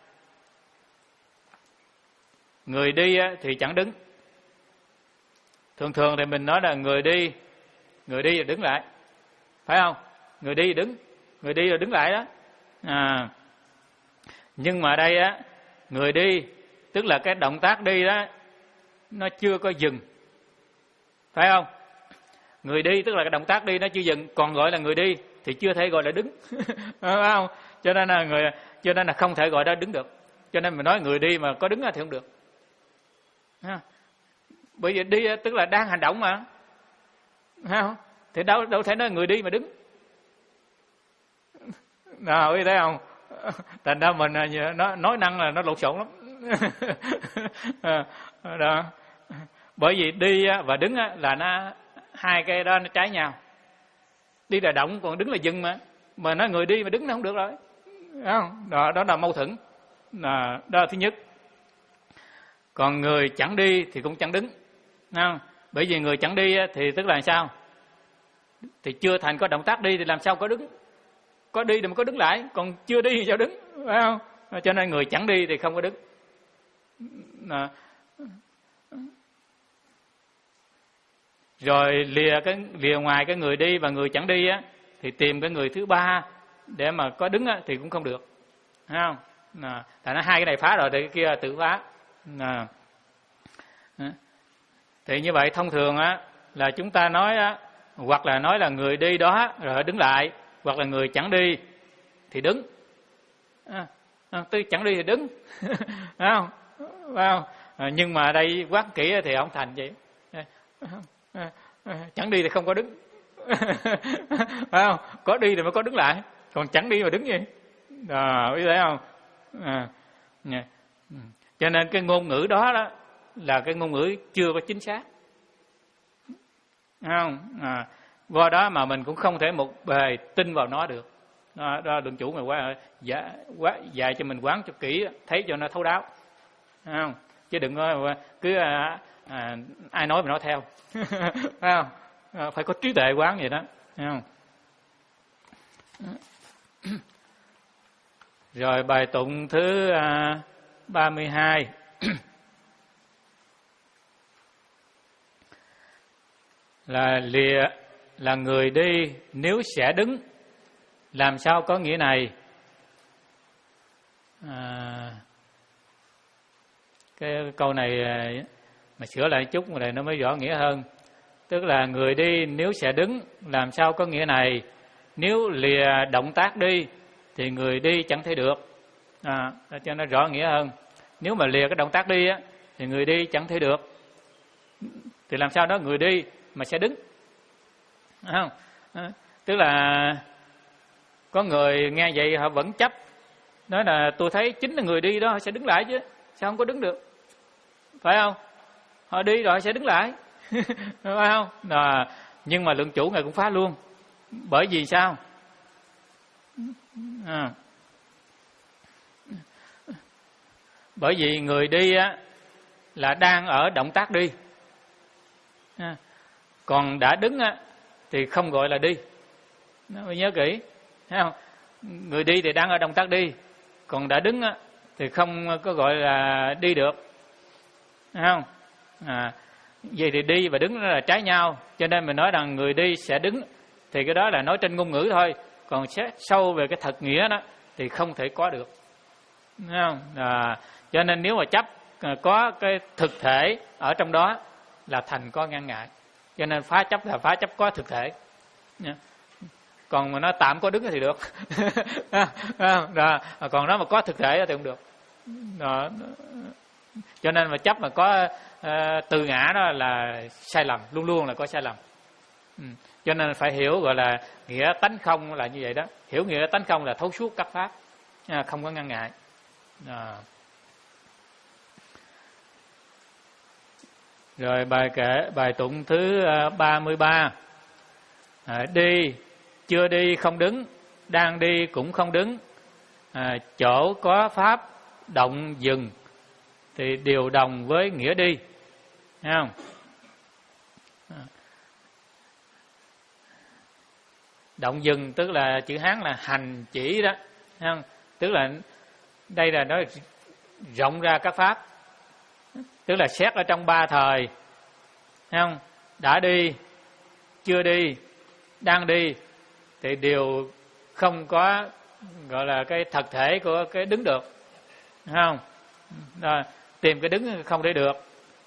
Người đi á, thì chẳng đứng. Thường thường thì mình nói là người đi, người đi rồi đứng lại, phải không? Người đi đứng, người đi rồi đứng lại đó. À, nhưng mà đây á, người đi tức là cái động tác đi đó nó chưa có dừng, phải không? Người đi tức là cái động tác đi nó chưa dừng, còn gọi là người đi thì chưa thể gọi là đứng. Phải không? Cho nên là người, cho nên là không thể gọi đó đứng được. Cho nên mình nói người đi mà có đứng thì không được. À, bởi vì đi tức là đang hành động mà, phải không? Thì đâu đâu thể nói người đi mà đứng. Nào, biết thấy không? Thành ra mình nói, nói năng là nó lộn xộn lắm. Đó. Bởi vì đi và đứng là nó hai cái đó nó trái nhau. Đi là động, còn đứng là dừng mà. Mà nói người đi mà đứng nó không được rồi. Phải không? Đó, đó là mâu thuẫn. Đó, đó là thứ nhất. Còn người chẳng đi thì cũng chẳng đứng. Không? Bởi vì người chẳng đi thì tức là sao? Thì chưa thành có động tác đi thì làm sao có đứng? Có đi thì mới có đứng lại, còn chưa đi thì sao đứng? Phải không? Cho nên người chẳng đi thì không có đứng. Đó. Rồi lìa cái lìa ngoài cái người đi và người chẳng đi á, thì tìm cái người thứ ba để mà có đứng á, thì cũng không được, thấy không? Đó. Tại nó hai cái này phá rồi thì cái kia tự phá. Đó. Thì như vậy thông thường á là chúng ta nói á, hoặc là nói là người đi đó rồi đứng lại, hoặc là người chẳng đi thì đứng. À, tôi chẳng đi thì đứng. Phải không? Phải không? À, nhưng mà đây quát kỹ thì không thành vậy. À, chẳng đi thì không có đứng. Phải không? Có đi thì mới có đứng lại, còn chẳng đi mà đứng gì. Đó, biết thấy không? À, cho nên cái ngôn ngữ đó đó là cái ngôn ngữ chưa có chính xác. Thấy không? À, qua đó mà mình cũng không thể một bề tin vào nó được. Đó, đó luận chủ mà quá dạ quá dạy cho mình quán cho kỹ, thấy cho nó thấu đáo. Thấy không? Chứ đừng có cứ à, à, ai nói mà nói theo. Phải không? À, phải có trí tuệ quán vậy đó. Thấy không? Rồi bài tụng thứ à, ba mươi hai. Là lìa là người đi nếu sẽ đứng, làm sao có nghĩa này? À, cái câu này mà sửa lại chút mà này nó mới rõ nghĩa hơn. Tức là người đi nếu sẽ đứng, làm sao có nghĩa này? Nếu lìa động tác đi thì người đi chẳng thể được. À, cho nó rõ nghĩa hơn. Nếu mà lìa cái động tác đi á, thì người đi chẳng thể được. Thì làm sao đó người đi mà sẽ đứng? À, không? À, tức là có người nghe vậy họ vẫn chấp, nói là tôi thấy chính là người đi đó họ sẽ đứng lại chứ, sao không có đứng được? Phải không? Họ đi rồi họ sẽ đứng lại. Phải không? À, nhưng mà lượng chủ Ngài cũng phá luôn. Bởi vì sao? À, bởi vì người đi á là đang ở động tác đi, à, còn đã đứng á thì không gọi là đi. Nó nhớ kỹ, thấy không? Người đi thì đang ở động tác đi, còn đã đứng á thì không có gọi là đi được, thấy không? À, vậy thì đi và đứng nó là trái nhau, cho nên mình nói rằng người đi sẽ đứng thì cái đó là nói trên ngôn ngữ thôi, còn xét sâu về cái thật nghĩa đó thì không thể có được, thấy không? À, cho nên nếu mà chấp có cái thực thể ở trong đó là thành có ngăn ngại, cho nên phá chấp là phá chấp có thực thể. Còn mà nó tạm có đứng thì được. Đó. Còn nó mà có thực thể thì không được. Đó. Cho nên mà chấp mà có uh, từ ngã đó là sai lầm, luôn luôn là có sai lầm. Ừ. Cho nên phải hiểu gọi là nghĩa tánh không là như vậy đó. Hiểu nghĩa tánh không là thấu suốt các pháp, không có ngăn ngại. À. Rồi bài kể bài tụng thứ ba mươi ba. À, đi chưa đi không đứng, đang đi cũng không đứng. À, chỗ có pháp động dừng thì đều đồng với nghĩa đi, thấy không? À. Động dừng tức là chữ Hán là hành chỉ đó, thấy không? Tức là đây là nói rộng ra các pháp, tức là xét ở trong ba thời, thấy không? Đã đi, chưa đi, đang đi thì đều không có gọi là cái thật thể của cái đứng được, thấy không? Đó, tìm cái đứng không để được,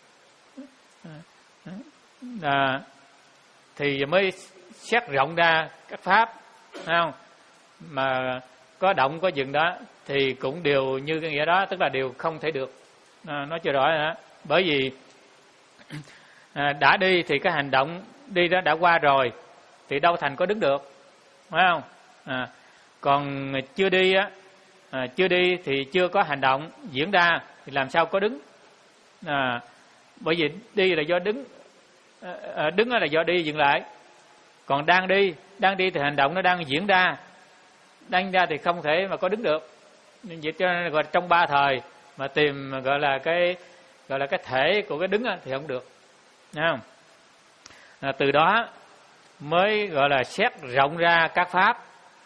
à, thì mới xét rộng ra các pháp, thấy không? Mà có động có dừng đó thì cũng đều như cái nghĩa đó, tức là đều không thể được. À, nói chưa rõ rồi đó. Bởi vì à, đã đi thì cái hành động đi đó đã qua rồi thì đâu thành có đứng được, phải không? À, còn chưa đi á, à, chưa đi thì chưa có hành động diễn ra thì làm sao có đứng? À, bởi vì đi là do đứng, à, đứng là do đi dừng lại. Còn đang đi, đang đi thì hành động nó đang diễn ra, đang ra thì không thể mà có đứng được. Nên vậy cho nên gọi trong ba thời mà tìm gọi là cái gọi là cái thể của cái đứng thì không được, thấy không? À, từ đó mới gọi là xét rộng ra các pháp,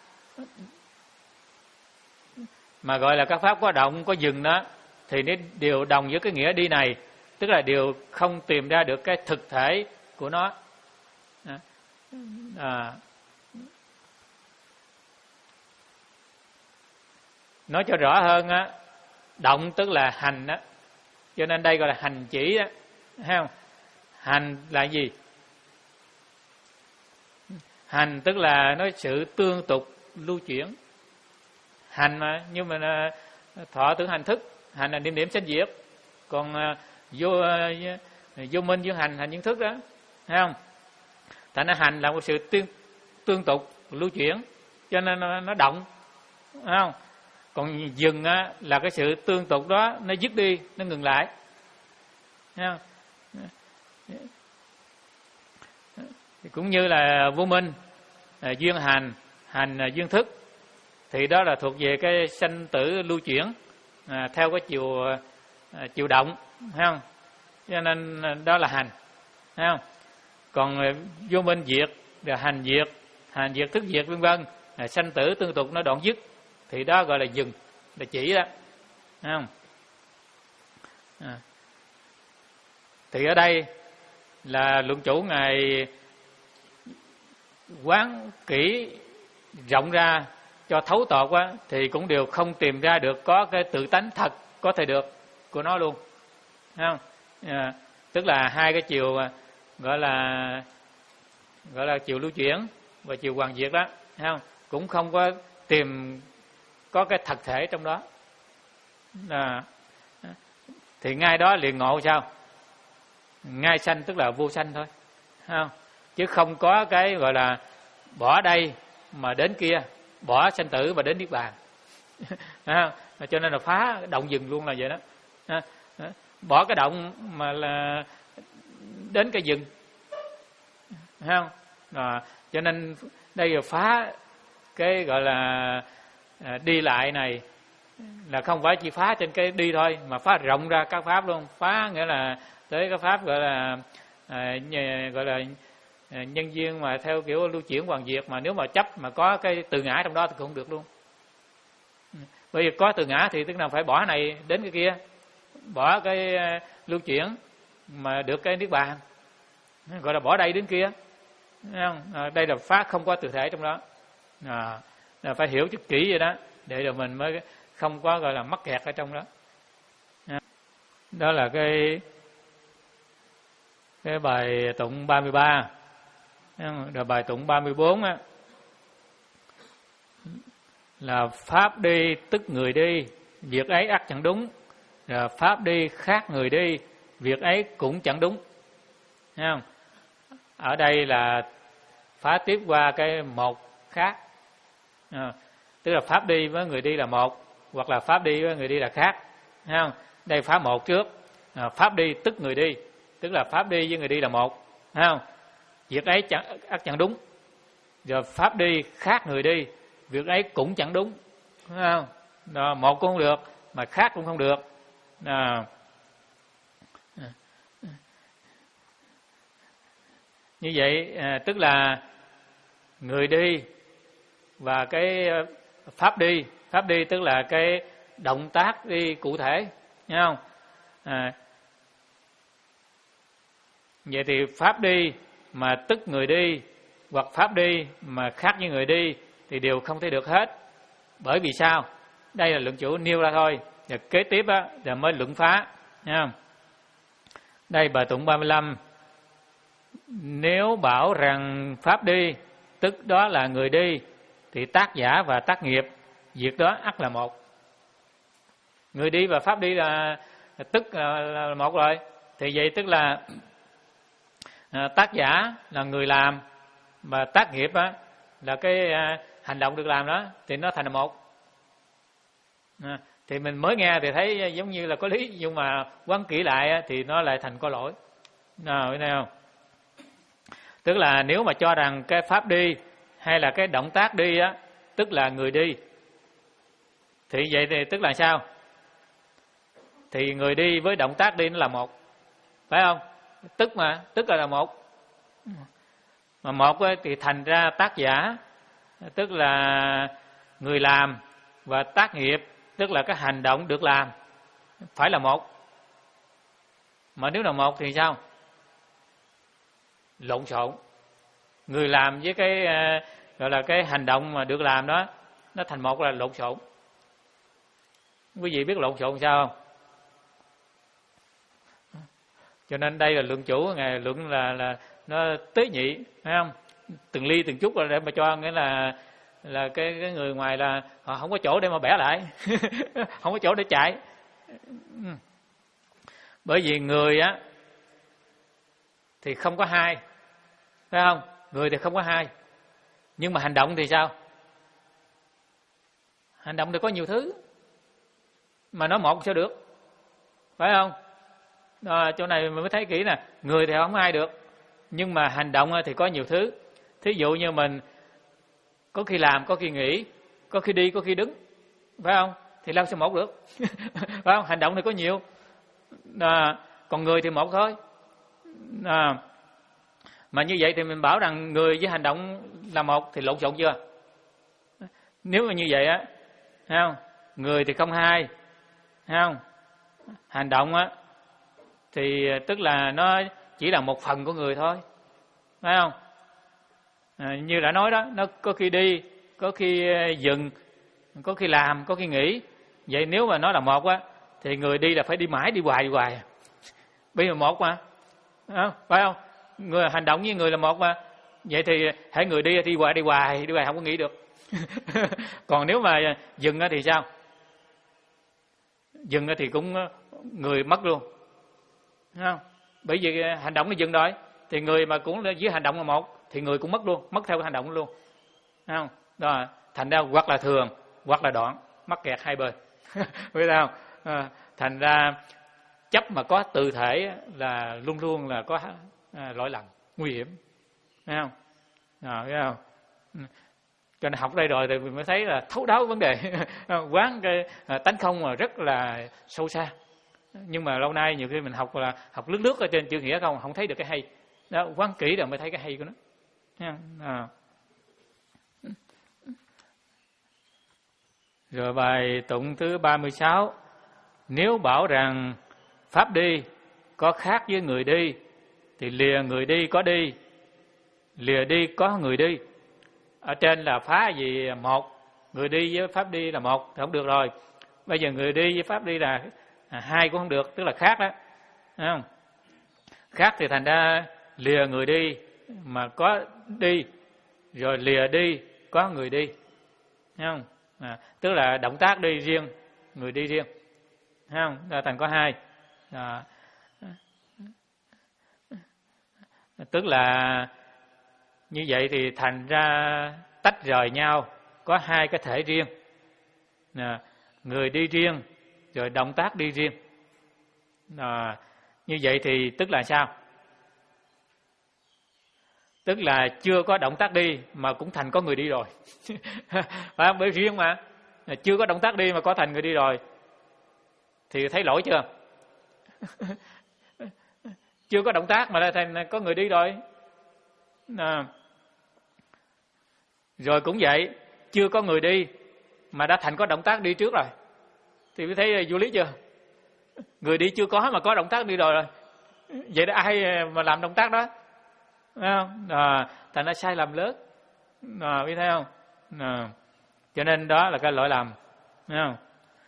mà gọi là các pháp có động có dừng đó thì nó đều đồng với cái nghĩa đi này, tức là đều không tìm ra được cái thực thể của nó. À, nói cho rõ hơn á, động tức là hành á, cho nên đây gọi là hành chỉ á, thấy không? Hành là gì? Hành tức là nói sự tương tục lưu chuyển. Hành mà, nhưng mà thọ tưởng hành thức, hành là niệm điểm sanh diệt, còn vô vô minh vô hành hành những thức đó, thấy không? Thành ra hành là một sự tương tương tục lưu chuyển, cho nên nó, nó động, thấy không? Còn dừng á là cái sự tương tục đó nó dứt đi, nó ngừng lại, thấy không? Cũng như là vô minh, duyên hành, hành duyên thức, thì đó là thuộc về cái sanh tử lưu chuyển, à, theo cái chiều à, chiều động, thấy không? Cho nên đó là hành, thấy không? Còn vô minh diệt, rồi hành diệt, hành diệt thức diệt vân vân, sanh tử tương tục nó đoạn dứt, thì đó gọi là dừng, là chỉ đó, thấy không? À. Thì ở đây là luận chủ Ngài quán kỹ rộng ra cho thấu tột á, thì cũng đều không tìm ra được có cái tự tánh thật có thể được của nó luôn, thấy không? À, tức là hai cái chiều gọi là gọi là chiều lưu chuyển và chiều hoàn diệt đó, thấy không? Cũng không có tìm có cái thật thể trong đó. À, thì ngay đó liền ngộ sao? Ngay sanh tức là vô sanh thôi, không? Chứ không có cái gọi là bỏ đây mà đến kia, bỏ sanh tử mà đến niết bàn. À, cho nên là phá động dừng luôn là vậy đó. À, bỏ cái động mà là đến cái dừng, không? À, cho nên đây là phá cái gọi là à, đi lại này là không phải chỉ phá trên cái đi thôi, mà phá rộng ra các pháp luôn. Phá nghĩa là tới cái pháp gọi là à, gọi là à, nhân duyên mà theo kiểu lưu chuyển hoàn diệt, mà nếu mà chấp mà có cái từ ngã trong đó thì cũng không được luôn. Bởi vì có từ ngã thì tức là phải bỏ này đến cái kia, bỏ cái uh, lưu chuyển mà được cái niết bàn, gọi là bỏ đây đến kia. Thấy không? À, đây là phá không có từ thể trong đó. À, là phải hiểu chút kỹ vậy đó, để rồi mình mới không có gọi là mắc kẹt ở trong đó. À, đó là cái cái bài tụng ba mươi ba. Rồi bài tụng ba mươi bốn á, là pháp đi tức người đi, việc ấy ắt chẳng đúng. Rồi pháp đi khác người đi, việc ấy cũng chẳng đúng. Thấy không? Ở đây là phá tiếp qua cái một khác. À, tức là pháp đi với người đi là một, hoặc là pháp đi với người đi là khác. Thấy không? Đây phá một trước. À, pháp đi tức người đi, tức là pháp đi với người đi là một. Thấy không? Việc ấy chẳng, ắt chẳng đúng. Rồi pháp đi khác người đi, việc ấy cũng chẳng đúng. Thấy không? Đó, một cũng không được, mà khác cũng không được. À, như vậy à, tức là người đi và cái pháp đi. Pháp đi tức là cái động tác đi cụ thể, thấy không? À, vậy thì pháp đi mà tức người đi, hoặc pháp đi mà khác với người đi thì đều không thể được hết. Bởi vì sao? Đây là luận chủ nêu ra thôi, và kế tiếp á là mới luận phá, nha. Đây bài tụng ba mươi lăm. Nếu bảo rằng pháp đi tức đó là người đi, thì tác giả và tác nghiệp việc đó ắt là một. Người đi và pháp đi là, là tức là, là một rồi. Thì vậy tức là à, tác giả là người làm, và tác nghiệp á là cái à, hành động được làm đó, thì nó thành là một. À, thì mình mới nghe thì thấy giống như là có lý, nhưng mà quán kỹ lại á, thì nó lại thành có lỗi. Nào, thấy không? Tức là nếu mà cho rằng cái pháp đi hay là cái động tác đi á tức là người đi, thì vậy thì tức là sao? Thì người đi với động tác đi nó là một, phải không? Tức mà, tức là, là một. Mà một ấy, thì thành ra tác giả tức là người làm, và tác nghiệp tức là cái hành động được làm phải là một. Mà nếu là một thì sao? Lộn xộn. Người làm với cái gọi là cái hành động mà được làm đó nó thành một là lộn xộn. Quý vị biết lộn xộn sao không? Cho nên đây là luận chủ, ngài luận là là nó tế nhị, phải không? Từng ly từng chút rồi để mà cho, nghĩa là là cái cái người ngoài là họ không có chỗ để mà bẻ lại, không có chỗ để chạy. Bởi vì người á thì không có hai, phải không? Người thì không có hai, nhưng mà hành động thì sao? Hành động thì có nhiều thứ, mà nói một sao được, phải không? À, chỗ này mình mới thấy kỹ nè, người thì không ai được, nhưng mà hành động thì có nhiều thứ. Thí dụ như mình có khi làm, có khi nghỉ, có khi đi, có khi đứng, phải không? Thì làm sao một được? Phải không? Hành động thì có nhiều, à, còn người thì một thôi. À, mà như vậy thì mình bảo rằng người với hành động là một thì lộn xộn chưa? Nếu mà như vậy á, thấy không? Người thì không hai, thấy không? Hành động á thì tức là nó chỉ là một phần của người thôi, phải không? À, như đã nói đó, nó có khi đi, có khi dừng, có khi làm, có khi nghỉ. Vậy nếu mà nó là một á thì người đi là phải đi mãi, đi hoài đi hoài. Bây giờ một mà, à, phải không? Người hành động với người là một mà. Vậy thì hãy người đi đi hoài đi hoài đi hoài không có nghỉ được. Còn nếu mà dừng thì sao? Dừng thì cũng người mất luôn, thấy không? Bởi vì hành động nó dừng rồi thì người mà cũng dưới hành động là một thì người cũng mất luôn, mất theo cái hành động luôn, thấy không? Đó, thành ra hoặc là thường hoặc là đoạn, mắc kẹt hai bên. Biết không? À, thành ra chấp mà có tự thể là luôn luôn là có à, lỗi lầm nguy hiểm, thấy không? À, biết không? Cho nên học đây rồi thì mình mới thấy là thấu đáo vấn đề. Quán cái à, tánh không mà rất là sâu xa. Nhưng mà lâu nay nhiều khi mình học là học lướt lướt ở trên chữ nghĩa không, không thấy được cái hay. Đó, quán kỹ rồi mới thấy cái hay của nó. À. Rồi bài tụng thứ ba mươi sáu. Nếu bảo rằng pháp đi có khác với người đi thì lìa người đi có đi, lìa đi có người đi. Ở trên là phá gì một, người đi với pháp đi là một thì không được rồi. Bây giờ người đi với pháp đi là à, hai cũng không được, tức là khác đó, thấy không? Khác thì thành ra lìa người đi mà có đi, rồi lìa đi có người đi, thấy không? À, tức là động tác đi riêng, người đi riêng, thấy không? Là thành có hai. À, tức là như vậy thì thành ra tách rời nhau, có hai cái thể riêng, à, người đi riêng, rồi động tác đi riêng. À, như vậy thì tức là sao? Tức là chưa có động tác đi mà cũng thành có người đi rồi. Phải không? Bởi riêng mà, chưa có động tác đi mà có thành người đi rồi thì thấy lỗi chưa? Chưa có động tác mà là thành có người đi rồi. À. Rồi cũng vậy, chưa có người đi mà đã thành có động tác đi trước rồi thì mới thấy vô lý chưa? Người đi chưa có mà có động tác đi rồi rồi, vậy đó ai mà làm động tác đó? Thấy không? À, thành ra sai lầm lớn, à, biết thấy không? À, cho nên đó là cái lỗi lầm, thấy không?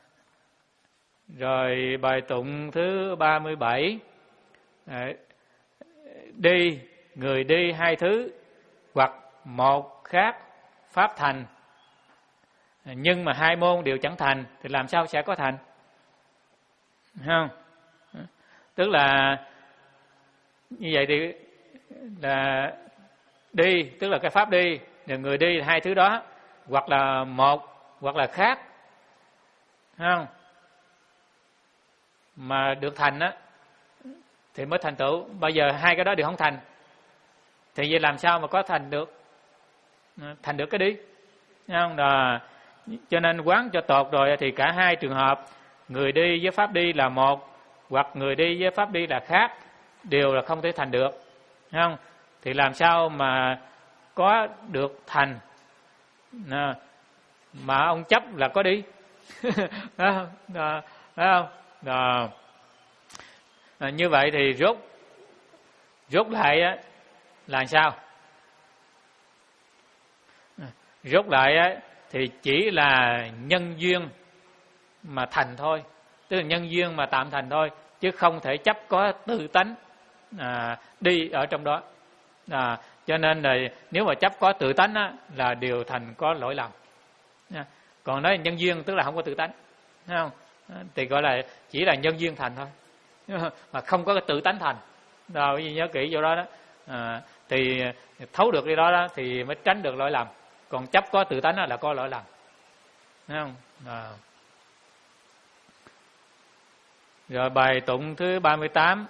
Rồi bài tụng thứ ba mươi bảy. Đấy. Đi, người đi hai thứ, hoặc một khác pháp thành, nhưng mà hai môn đều chẳng thành thì làm sao sẽ có thành? Không? Tức là như vậy thì là đi, tức là cái pháp đi, rồi người đi hai thứ đó, hoặc là một hoặc là khác, không? Mà được thành á thì mới thành tựu. Bây giờ hai cái đó đều không thành thì vậy làm sao mà có thành được thành được cái đi, không? Đó. Cho nên quán cho tột rồi thì cả hai trường hợp, người đi với pháp đi là một hoặc người đi với pháp đi là khác, đều là không thể thành được, không? Thì làm sao mà có được thành? Đó. Mà ông chấp là có đi. Đó. Đó. Đó không? Đó. À, như vậy thì rốt rốt lại á là sao? Rốt lại á thì chỉ là nhân duyên mà thành thôi, tức là nhân duyên mà tạm thành thôi, chứ không thể chấp có tự tánh à, đi ở trong đó. À, cho nên là nếu mà chấp có tự tánh á, là điều thành có lỗi lầm. À, còn nói nhân duyên tức là không có tự tánh, thấy không? À, thì gọi là chỉ là nhân duyên thành thôi, mà không có cái tự tánh thành. Rồi nhớ kỹ vô đó đó. À, thì thấu được cái đó đó thì mới tránh được lỗi lầm. Còn chấp có tự tánh là có lỗi lầm, thấy không? À. Rồi bài tụng thứ ba mươi tám.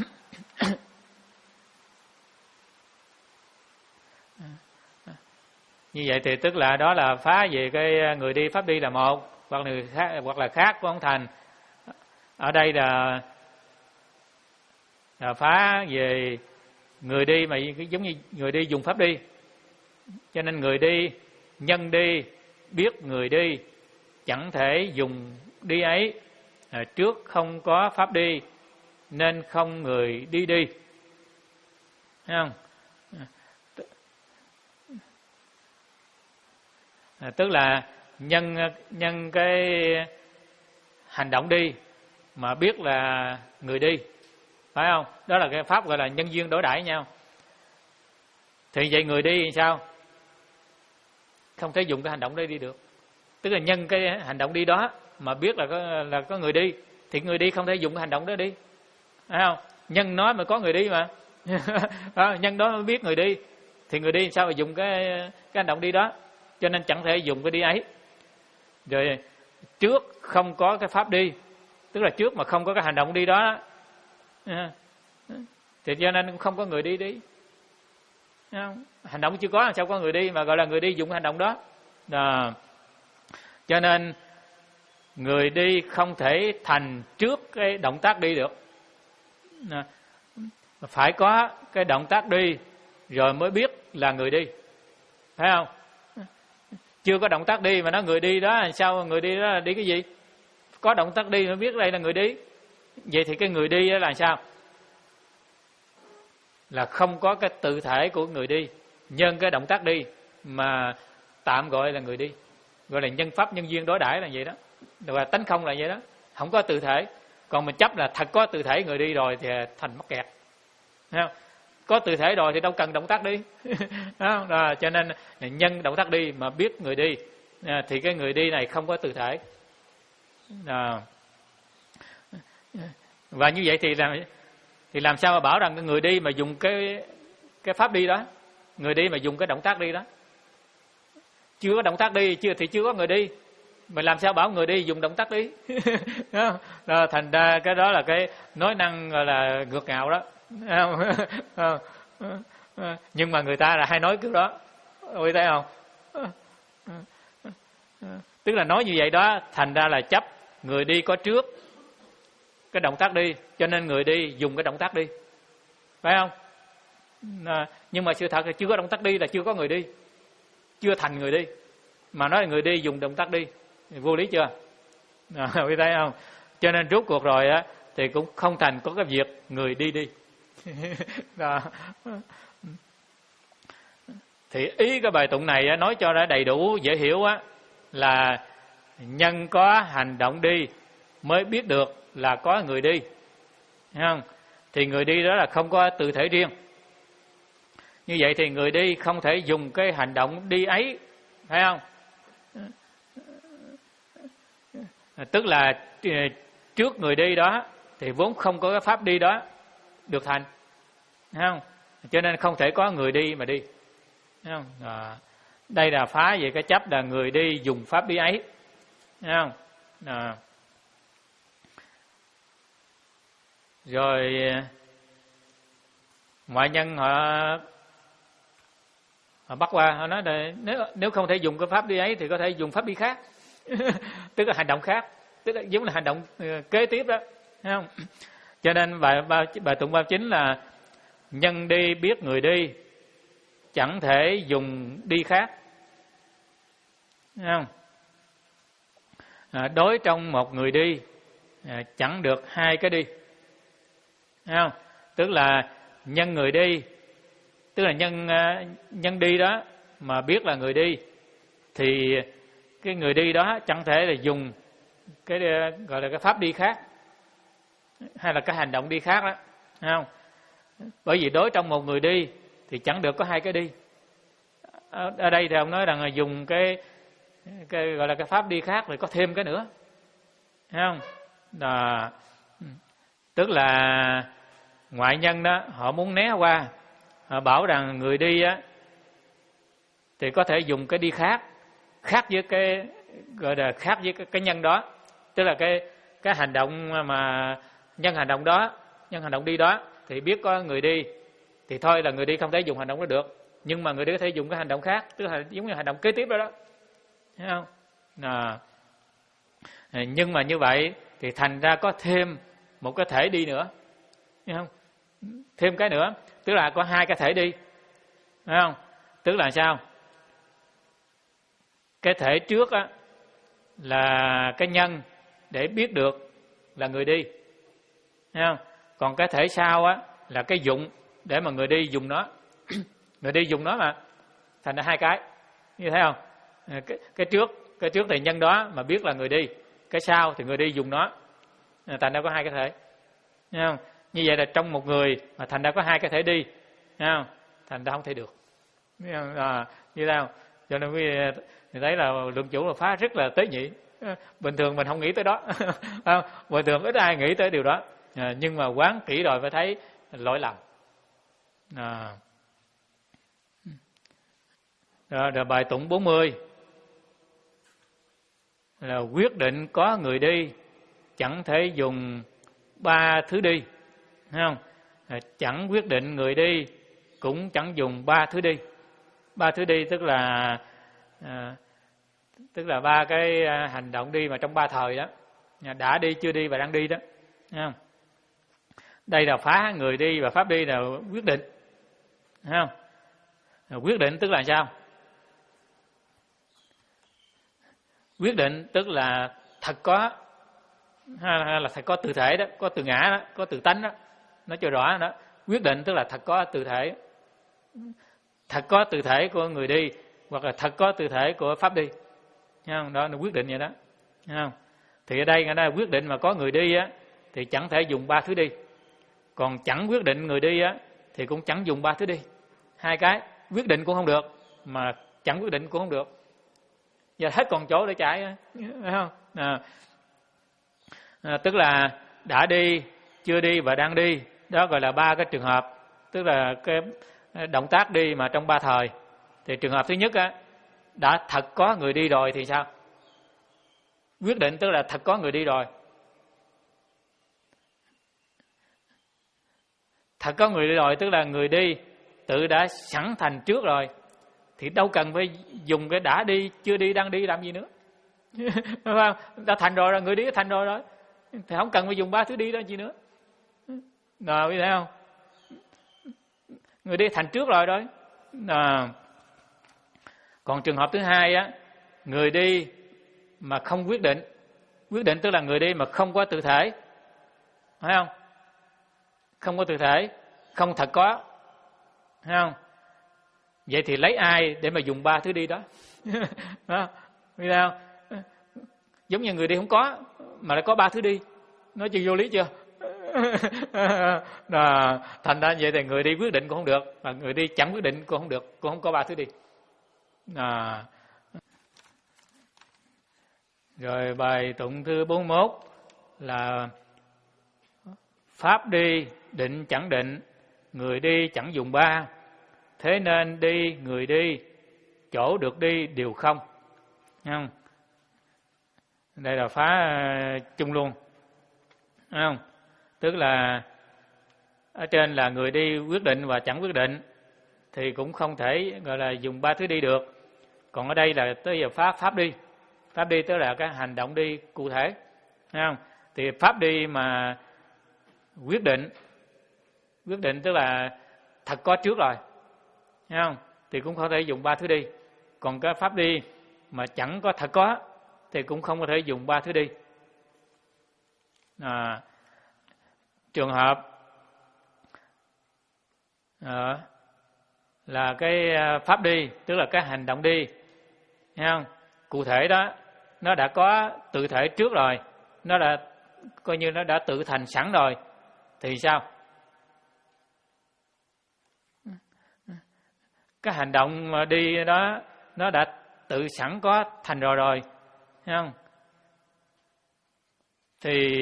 Như vậy thì tức là đó là phá về cái người đi pháp đi là một, hoặc người khác hoặc là khác của ông thành. Ở đây là, là phá về người đi mà giống như người đi dùng pháp đi. Cho nên người đi, nhân đi, biết người đi, chẳng thể dùng đi ấy, à, trước không có pháp đi nên không người đi đi, thấy không? À, tức là nhân nhân cái hành động đi mà biết là người đi, phải không? Đó là cái pháp gọi là nhân duyên đối đãi nhau. Thì vậy người đi thì sao? không thể dùng cái hành động đấy đi được. Tức là nhân cái hành động đi đó mà biết là có, là có người đi, thì người đi không thể dùng cái hành động đó đi, phải không? Nhân nói mà có người đi mà à, nhân đó mới biết người đi, thì người đi sao mà dùng cái cái hành động đi đó, cho nên chẳng thể dùng cái đi ấy. Rồi trước không có cái pháp đi, tức là trước mà không có cái hành động đi đó, thì cho nên không có người đi đi. Hành động chưa có làm sao có người đi, mà gọi là người đi dùng cái hành động đó. À, cho nên người đi không thể thành trước cái động tác đi được. À, phải có cái động tác đi rồi mới biết là người đi, phải không? Chưa có động tác đi mà nói người đi đó, sao người đi đó là đi cái gì? Có động tác đi mới biết đây là người đi. Vậy thì cái người đi đó là sao? Là không có cái tự thể của người đi, nhân cái động tác đi mà tạm gọi là người đi, gọi là nhân pháp nhân duyên đối đãi là vậy đó, và tánh không là vậy đó, không có tự thể. Còn mình chấp là thật có tự thể người đi rồi thì thành mắc kẹt, thấy không? Có tự thể rồi thì đâu cần động tác đi đó, à, cho nên nhân động tác đi mà biết người đi, à, thì cái người đi này không có tự thể. À, và như vậy thì làm thì làm sao mà bảo rằng cái người đi mà dùng cái cái pháp đi đó, người đi mà dùng cái động tác đi đó, chưa có động tác đi chưa thì chưa có người đi, mà làm sao bảo người đi dùng động tác đi đó. Đó, thành ra cái đó là cái nói năng gọi là ngược ngạo đó. Nhưng mà người ta là hay nói kiểu đó, ôi thấy không? Tức là nói như vậy đó, thành ra là chấp người đi có trước cái động tác đi, cho nên người đi dùng cái động tác đi, phải không? À, nhưng mà sự thật là chưa có động tác đi là chưa có người đi, chưa thành người đi, mà nói là người đi dùng động tác đi, vô lý chưa? À, biết thấy không? Cho nên rốt cuộc rồi á thì cũng không thành có cái việc người đi đi. Đó. Thì ý cái bài tụng này á, nói cho đã đầy đủ dễ hiểu á, là nhân có hành động đi mới biết được là có người đi, thấy không? Thì người đi đó là không có tự thể riêng. Như vậy thì người đi không thể dùng cái hành động đi ấy, thấy không? Tức là trước người đi đó thì vốn không có cái pháp đi đó được thành, thấy không? Cho nên không thể có người đi mà đi, thấy không? À, đây là phá về cái chấp là người đi dùng pháp đi ấy, thấy không? À, rồi ngoại nhân họ họ bắt qua, họ nói là nếu nếu không thể dùng cái pháp đi ấy thì có thể dùng pháp đi khác tức là hành động khác, tức là giống là hành động kế tiếp đó, thấy không? Cho nên bài bài, bài tụng ba chính là nhân đi biết người đi, chẳng thể dùng đi khác, thấy không? À, đối trong một người đi à, chẳng được hai cái đi, thấy không? Tức là nhân người đi, tức là nhân nhân đi đó mà biết là người đi, thì cái người đi đó chẳng thể là dùng cái gọi là cái pháp đi khác hay là cái hành động đi khác đó, thấy không? Bởi vì đối trong một người đi thì chẳng được có hai cái đi. Ở đây thì ông nói rằng là dùng cái cái gọi là cái pháp đi khác rồi có thêm cái nữa, thấy không? Đó. Tức là ngoại nhân đó họ muốn né qua, họ bảo rằng người đi á thì có thể dùng cái đi khác, khác với cái gọi là khác với cái, cái nhân đó, tức là cái cái hành động mà nhân hành động đó, nhân hành động đi đó thì biết có người đi thì thôi là người đi không thể dùng hành động đó được, nhưng mà người đi có thể dùng cái hành động khác, tức là giống như hành động kế tiếp đó đó, thấy không? À, nhưng mà như vậy thì thành ra có thêm một cái thể đi nữa, thấy không? Thêm cái nữa, tức là có hai cái thể đi, thấy không? Tức là sao? Cái thể trước á là cái nhân để biết được là người đi, thấy không? Còn cái thể sau á là cái dụng để mà người đi dùng nó. Người đi dùng nó mà thành ra hai cái, như thấy không? Cái, cái trước cái trước thì nhân đó mà biết là người đi, cái sau thì người đi dùng nó, thành ra có hai cái thể, thấy không? Như vậy là trong một người mà thành ra có hai cái thể đi, thấy không? Thành ra không thể được, thấy không? À, như thế nào? Cho nên quý vị thấy là luận chủ là phá rất là tế nhị. Bình thường mình không nghĩ tới đó. Bình thường ít ai nghĩ tới điều đó. À, nhưng mà quán kỹ rồi phải thấy lỗi lầm. À. Rồi, rồi bài tụng bốn mươi là quyết định có người đi, chẳng thể dùng ba thứ đi. Thấy không? À, chẳng quyết định người đi, cũng chẳng dùng ba thứ đi. Ba thứ đi tức là à, tức là ba cái hành động đi mà trong ba thời đó, đã đi, chưa đi và đang đi đó. Thấy không? Đây là phá người đi và pháp đi là quyết định. Thấy không? Quyết định tức là sao? Quyết định tức là thật có, hay là thật có tự thể đó, có tự ngã đó, có tự tánh đó, nói cho rõ đó. Quyết định tức là thật có tự thể, thật có tự thể của người đi, hoặc là thật có tự thể của pháp đi. Thấy không? Đó là quyết định vậy đó. Thấy không? Thì ở đây người ta quyết định mà có người đi á, thì chẳng thể dùng ba thứ đi. Còn chẳng quyết định người đi á, thì cũng chẳng dùng ba thứ đi. Hai cái, quyết định cũng không được, mà chẳng quyết định cũng không được. Giờ hết còn chỗ để chạy, phải không? À, à, tức là đã đi, chưa đi và đang đi. Đó gọi là ba cái trường hợp. Tức là cái động tác đi mà trong ba thời. Thì trường hợp thứ nhất á, đã thật có người đi rồi thì sao? Quyết định tức là thật có người đi rồi. Thật có người đi rồi tức là người đi tự đã sẵn thành trước rồi, thì đâu cần phải dùng cái đã đi, chưa đi, đang đi làm gì nữa. Đúng không? Đã thành rồi, rồi người đi đã thành rồi rồi, thì không cần phải dùng ba thứ đi đó gì nữa. Nào, biết thấy không? Người đi thành trước rồi đó. À. Còn trường hợp thứ hai á, người đi mà không quyết định. Quyết định tức là người đi mà không có tự thể. Thấy không? Không có tự thể, không thật có. Thấy không? Vậy thì lấy ai để mà dùng ba thứ đi đó? Đó, biết không? Giống như người đi không có, mà lại có ba thứ đi. Nói chuyện vô lý chưa? À, thành ra vậy thì người đi quyết định cũng không được, mà người đi chẳng quyết định cũng không được, cũng không có ba thứ đi. À. Rồi bài tụng thứ bốn mươi mốt là pháp đi, định chẳng định, người đi chẳng dùng ba. Thế nên đi, người đi, chỗ được đi đều không. Thấy không? Đây là phá uh, chung luôn. Thấy không? Tức là ở trên là người đi quyết định và chẳng quyết định, thì cũng không thể gọi là dùng ba thứ đi được. Còn ở đây là tới giờ pháp pháp đi. Pháp đi tức là cái hành động đi cụ thể. Thấy không? Thì pháp đi mà quyết định, quyết định tức là thật có trước rồi. Thấy không? Thì cũng không thể dùng ba thứ đi. Còn cái pháp đi mà chẳng có thật có, thì cũng không có thể dùng ba thứ đi. À, trường hợp à, là cái pháp đi, tức là cái hành động đi. Thấy không? Cụ thể đó, nó đã có tự thể trước rồi, nó đã coi như nó đã tự thành sẵn rồi, thì sao? Cái hành động mà đi đó nó đã tự sẵn có thành rồi rồi, thấy không? Thì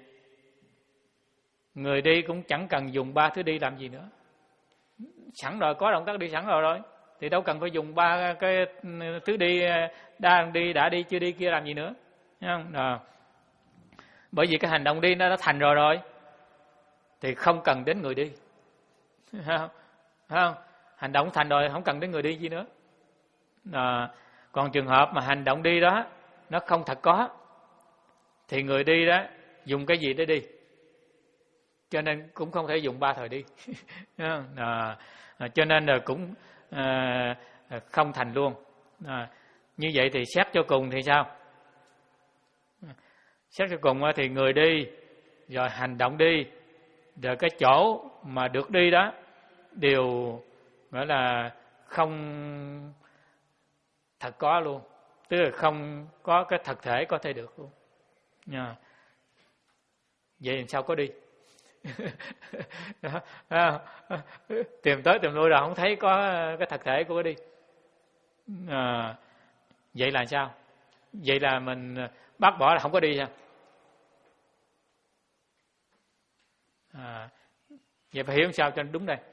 người đi cũng chẳng cần dùng ba thứ đi làm gì nữa. Sẵn rồi, có động tác đi sẵn rồi rồi, thì đâu cần phải dùng ba cái thứ đi, đang đi, đã đi, chưa đi kia làm gì nữa, thấy không? Đó. Bởi vì cái hành động đi nó đã thành rồi rồi, thì không cần đến người đi. Thấy không? Thấy không? Hành động thành rồi, không cần đến người đi gì nữa. À, còn trường hợp mà hành động đi đó nó không thật có, thì người đi đó dùng cái gì để đi? Cho nên cũng không thể dùng ba thời đi. À, cho nên là cũng à, không thành luôn. À, như vậy thì xét cho cùng thì sao? Xét cho cùng thì người đi, rồi hành động đi, rồi cái chỗ mà được đi đó đều gọi là không thật có luôn, tức là không có cái thực thể có thể được luôn. Nha. Vậy làm sao có đi? Đó, tìm tới tìm lui rồi không thấy có cái thực thể của cái đi. À, vậy là sao? Vậy là mình bác bỏ là không có đi sao? À, vậy phải hiểu sao cho đúng đây.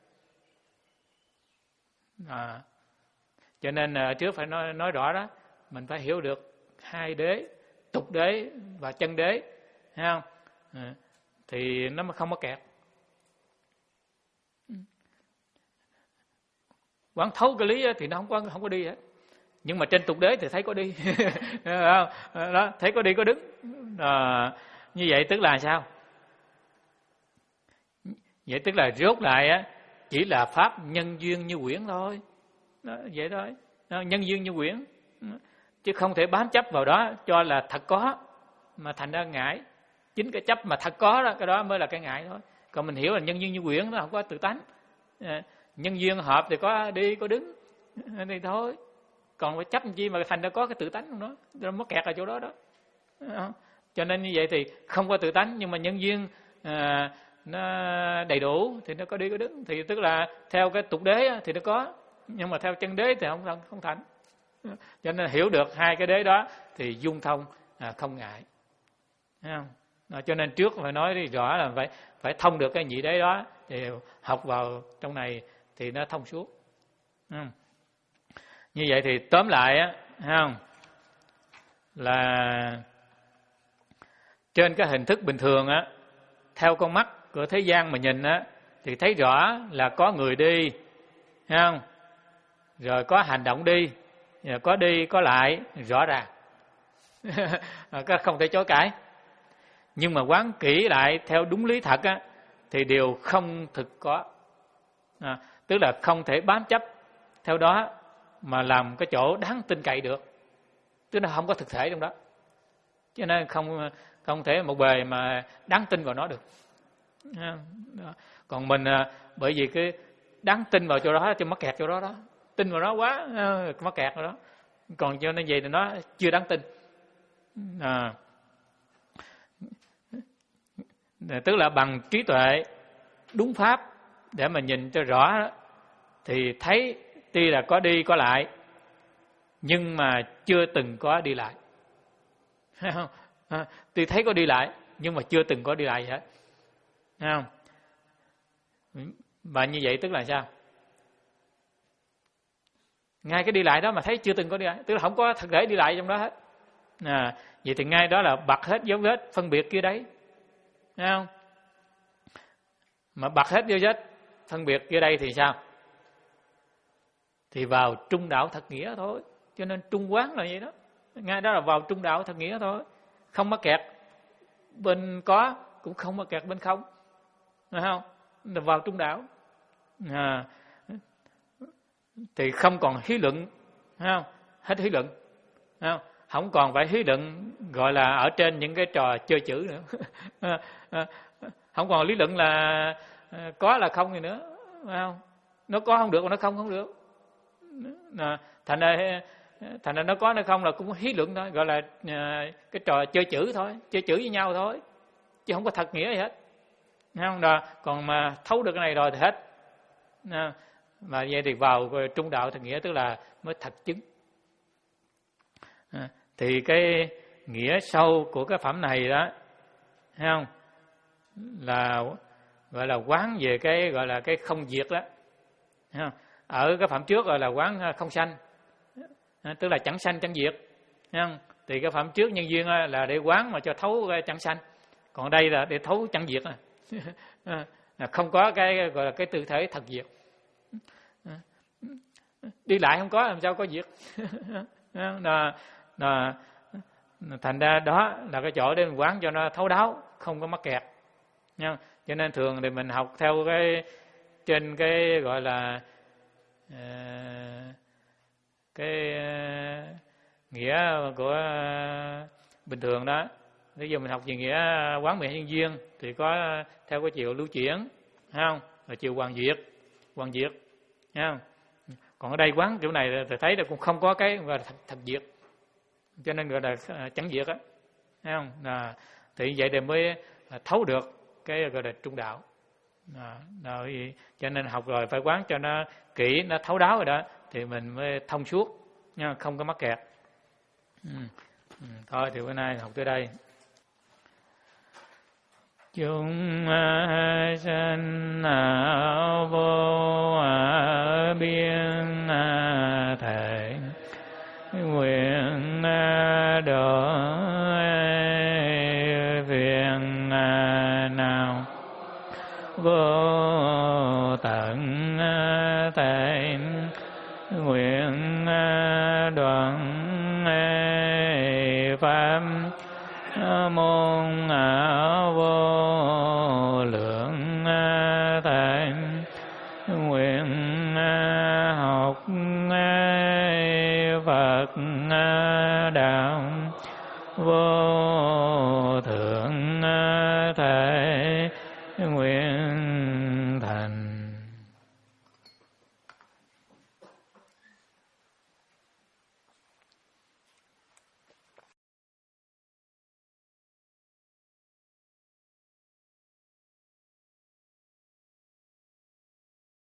À, cho nên uh, trước phải nói nói rõ đó, mình phải hiểu được hai đế, tục đế và chân đế, thấy không? À, thì nó mới không có kẹt. Quán thấu cái lý thì nó không có không có đi hết. Nhưng mà trên tục đế thì thấy có đi. Đó, thấy có đi có đứng. À, như vậy tức là sao? Vậy tức là rốt lại á, chỉ là pháp nhân duyên như quyển thôi. Đó, vậy thôi. Đó, nhân duyên như quyển. Chứ không thể bám chấp vào đó cho là thật có mà thành ra ngại. Chính cái chấp mà thật có đó, cái đó mới là cái ngại thôi. Còn mình hiểu là nhân duyên như quyển nó không có tự tánh. Nhân duyên hợp thì có đi có đứng thì thôi. Còn phải chấp chi mà thành ra có cái tự tánh trong đó, nó mất kẹt ở chỗ đó đó. Cho nên như vậy thì không có tự tánh, nhưng mà nhân duyên à, nó đầy đủ thì nó có đi có đứng. Thì tức là theo cái tục đế thì nó có, nhưng mà theo chân đế thì không không thành. Cho nên hiểu được hai cái đế đó thì dung thông, à, không ngại. Thấy không? Đó, cho nên trước phải nói đi rõ là phải phải thông được cái nhị đế đó thì học vào trong này thì nó thông suốt. Không? Như vậy thì tóm lại á, không? Là trên cái hình thức bình thường á, theo con mắt của thế gian mà nhìn á, thì thấy rõ là có người đi, thấy không? Rồi có hành động đi, rồi có đi có lại rõ ràng, không thể chối cãi. Nhưng mà quán kỹ lại theo đúng lý thật á, thì điều không thực có, à, tức là không thể bám chấp theo đó mà làm cái chỗ đáng tin cậy được, tức là không có thực thể trong đó, cho nên không không thể một bề mà đáng tin vào nó được. Còn mình bởi vì cái đáng tin vào chỗ đó cho mắc kẹt chỗ đó đó, tin vào nó quá mắc kẹt vào đó, còn cho nên vậy thì nó chưa đáng tin. À, tức là bằng trí tuệ đúng pháp để mà nhìn cho rõ đó, thì thấy tuy là có đi có lại nhưng mà chưa từng có đi lại. Thấy không? À, tuy thấy có đi lại nhưng mà chưa từng có đi lại hết. Thấy không? Và như vậy tức là sao? Ngay cái đi lại đó mà thấy chưa từng có đi lại, tức là không có thực thể đi lại trong đó hết. À, vậy thì ngay đó là bật hết dấu vết phân biệt kia đấy. Thấy không? Mà bật hết dấu vết phân biệt kia đây thì sao? Thì vào trung đạo thật nghĩa thôi. Cho nên trung quán là vậy đó. Ngay đó là vào trung đạo thật nghĩa thôi. Không mắc kẹt bên có, cũng không mắc kẹt bên không. Thấy không? Là vào trung đạo. À, thì không còn hí luận, thấy không? Hết hí luận. Thấy không? Không còn phải hí luận gọi là ở trên những cái trò chơi chữ nữa. Không còn lý luận là có là không gì nữa, phải không? Nó có không được, nó không không được. À, thành ra thành ra nó có nó không là cũng hí luận thôi, gọi là cái trò chơi chữ thôi, chơi chữ với nhau thôi, chứ không có thật nghĩa gì hết. Thấy không? Đó, còn mà thấu được cái này rồi thì hết. À, mà vậy thì vào trung đạo thật nghĩa tức là mới thật chứng. À, thì cái nghĩa sâu của cái phẩm này đó, thấy không? Là gọi là quán về cái gọi là cái không diệt đó. Thấy không? Ở cái phẩm trước gọi là quán không sanh, tức là chẳng sanh chẳng diệt. Thấy không? Thì cái phẩm trước nhân duyên là để quán mà cho thấu cái chẳng sanh, còn đây là để thấu chẳng diệt. Không có cái gọi là cái tư thế thật diệt. Đi lại không có làm sao có diệt. Là, là, thành ra đó là cái chỗ để mình quán cho nó thấu đáo, không có mắc kẹt. Nha. Cho nên thường thì mình học theo cái trên cái gọi là uh, cái uh, nghĩa của uh, bình thường đó. Bây giờ mình học về nghĩa quán miệng nhân duyên thì có theo cái chiều lưu chuyển, thấy không? Rồi chiều hoàn diệt, hoàn diệt, thấy không? Còn ở đây quán kiểu này thì thấy là cũng không có cái gọi là thật, thật diệt, cho nên gọi là chẳng diệt á, thấy không? À, thì vậy thì mới thấu được cái gọi là trung đạo. À, rồi, cho nên học rồi phải quán cho nó kỹ, nó thấu đáo rồi đó thì mình mới thông suốt nha, không có mắc kẹt. Ừ. Ừ. Thôi thì bữa nay học tới đây. Chúng sanh vô biên thể nguyện độ phiền nào vô tận thể nguyện đoạn pháp môn vô lượng thể nguyện học Phật đạo vô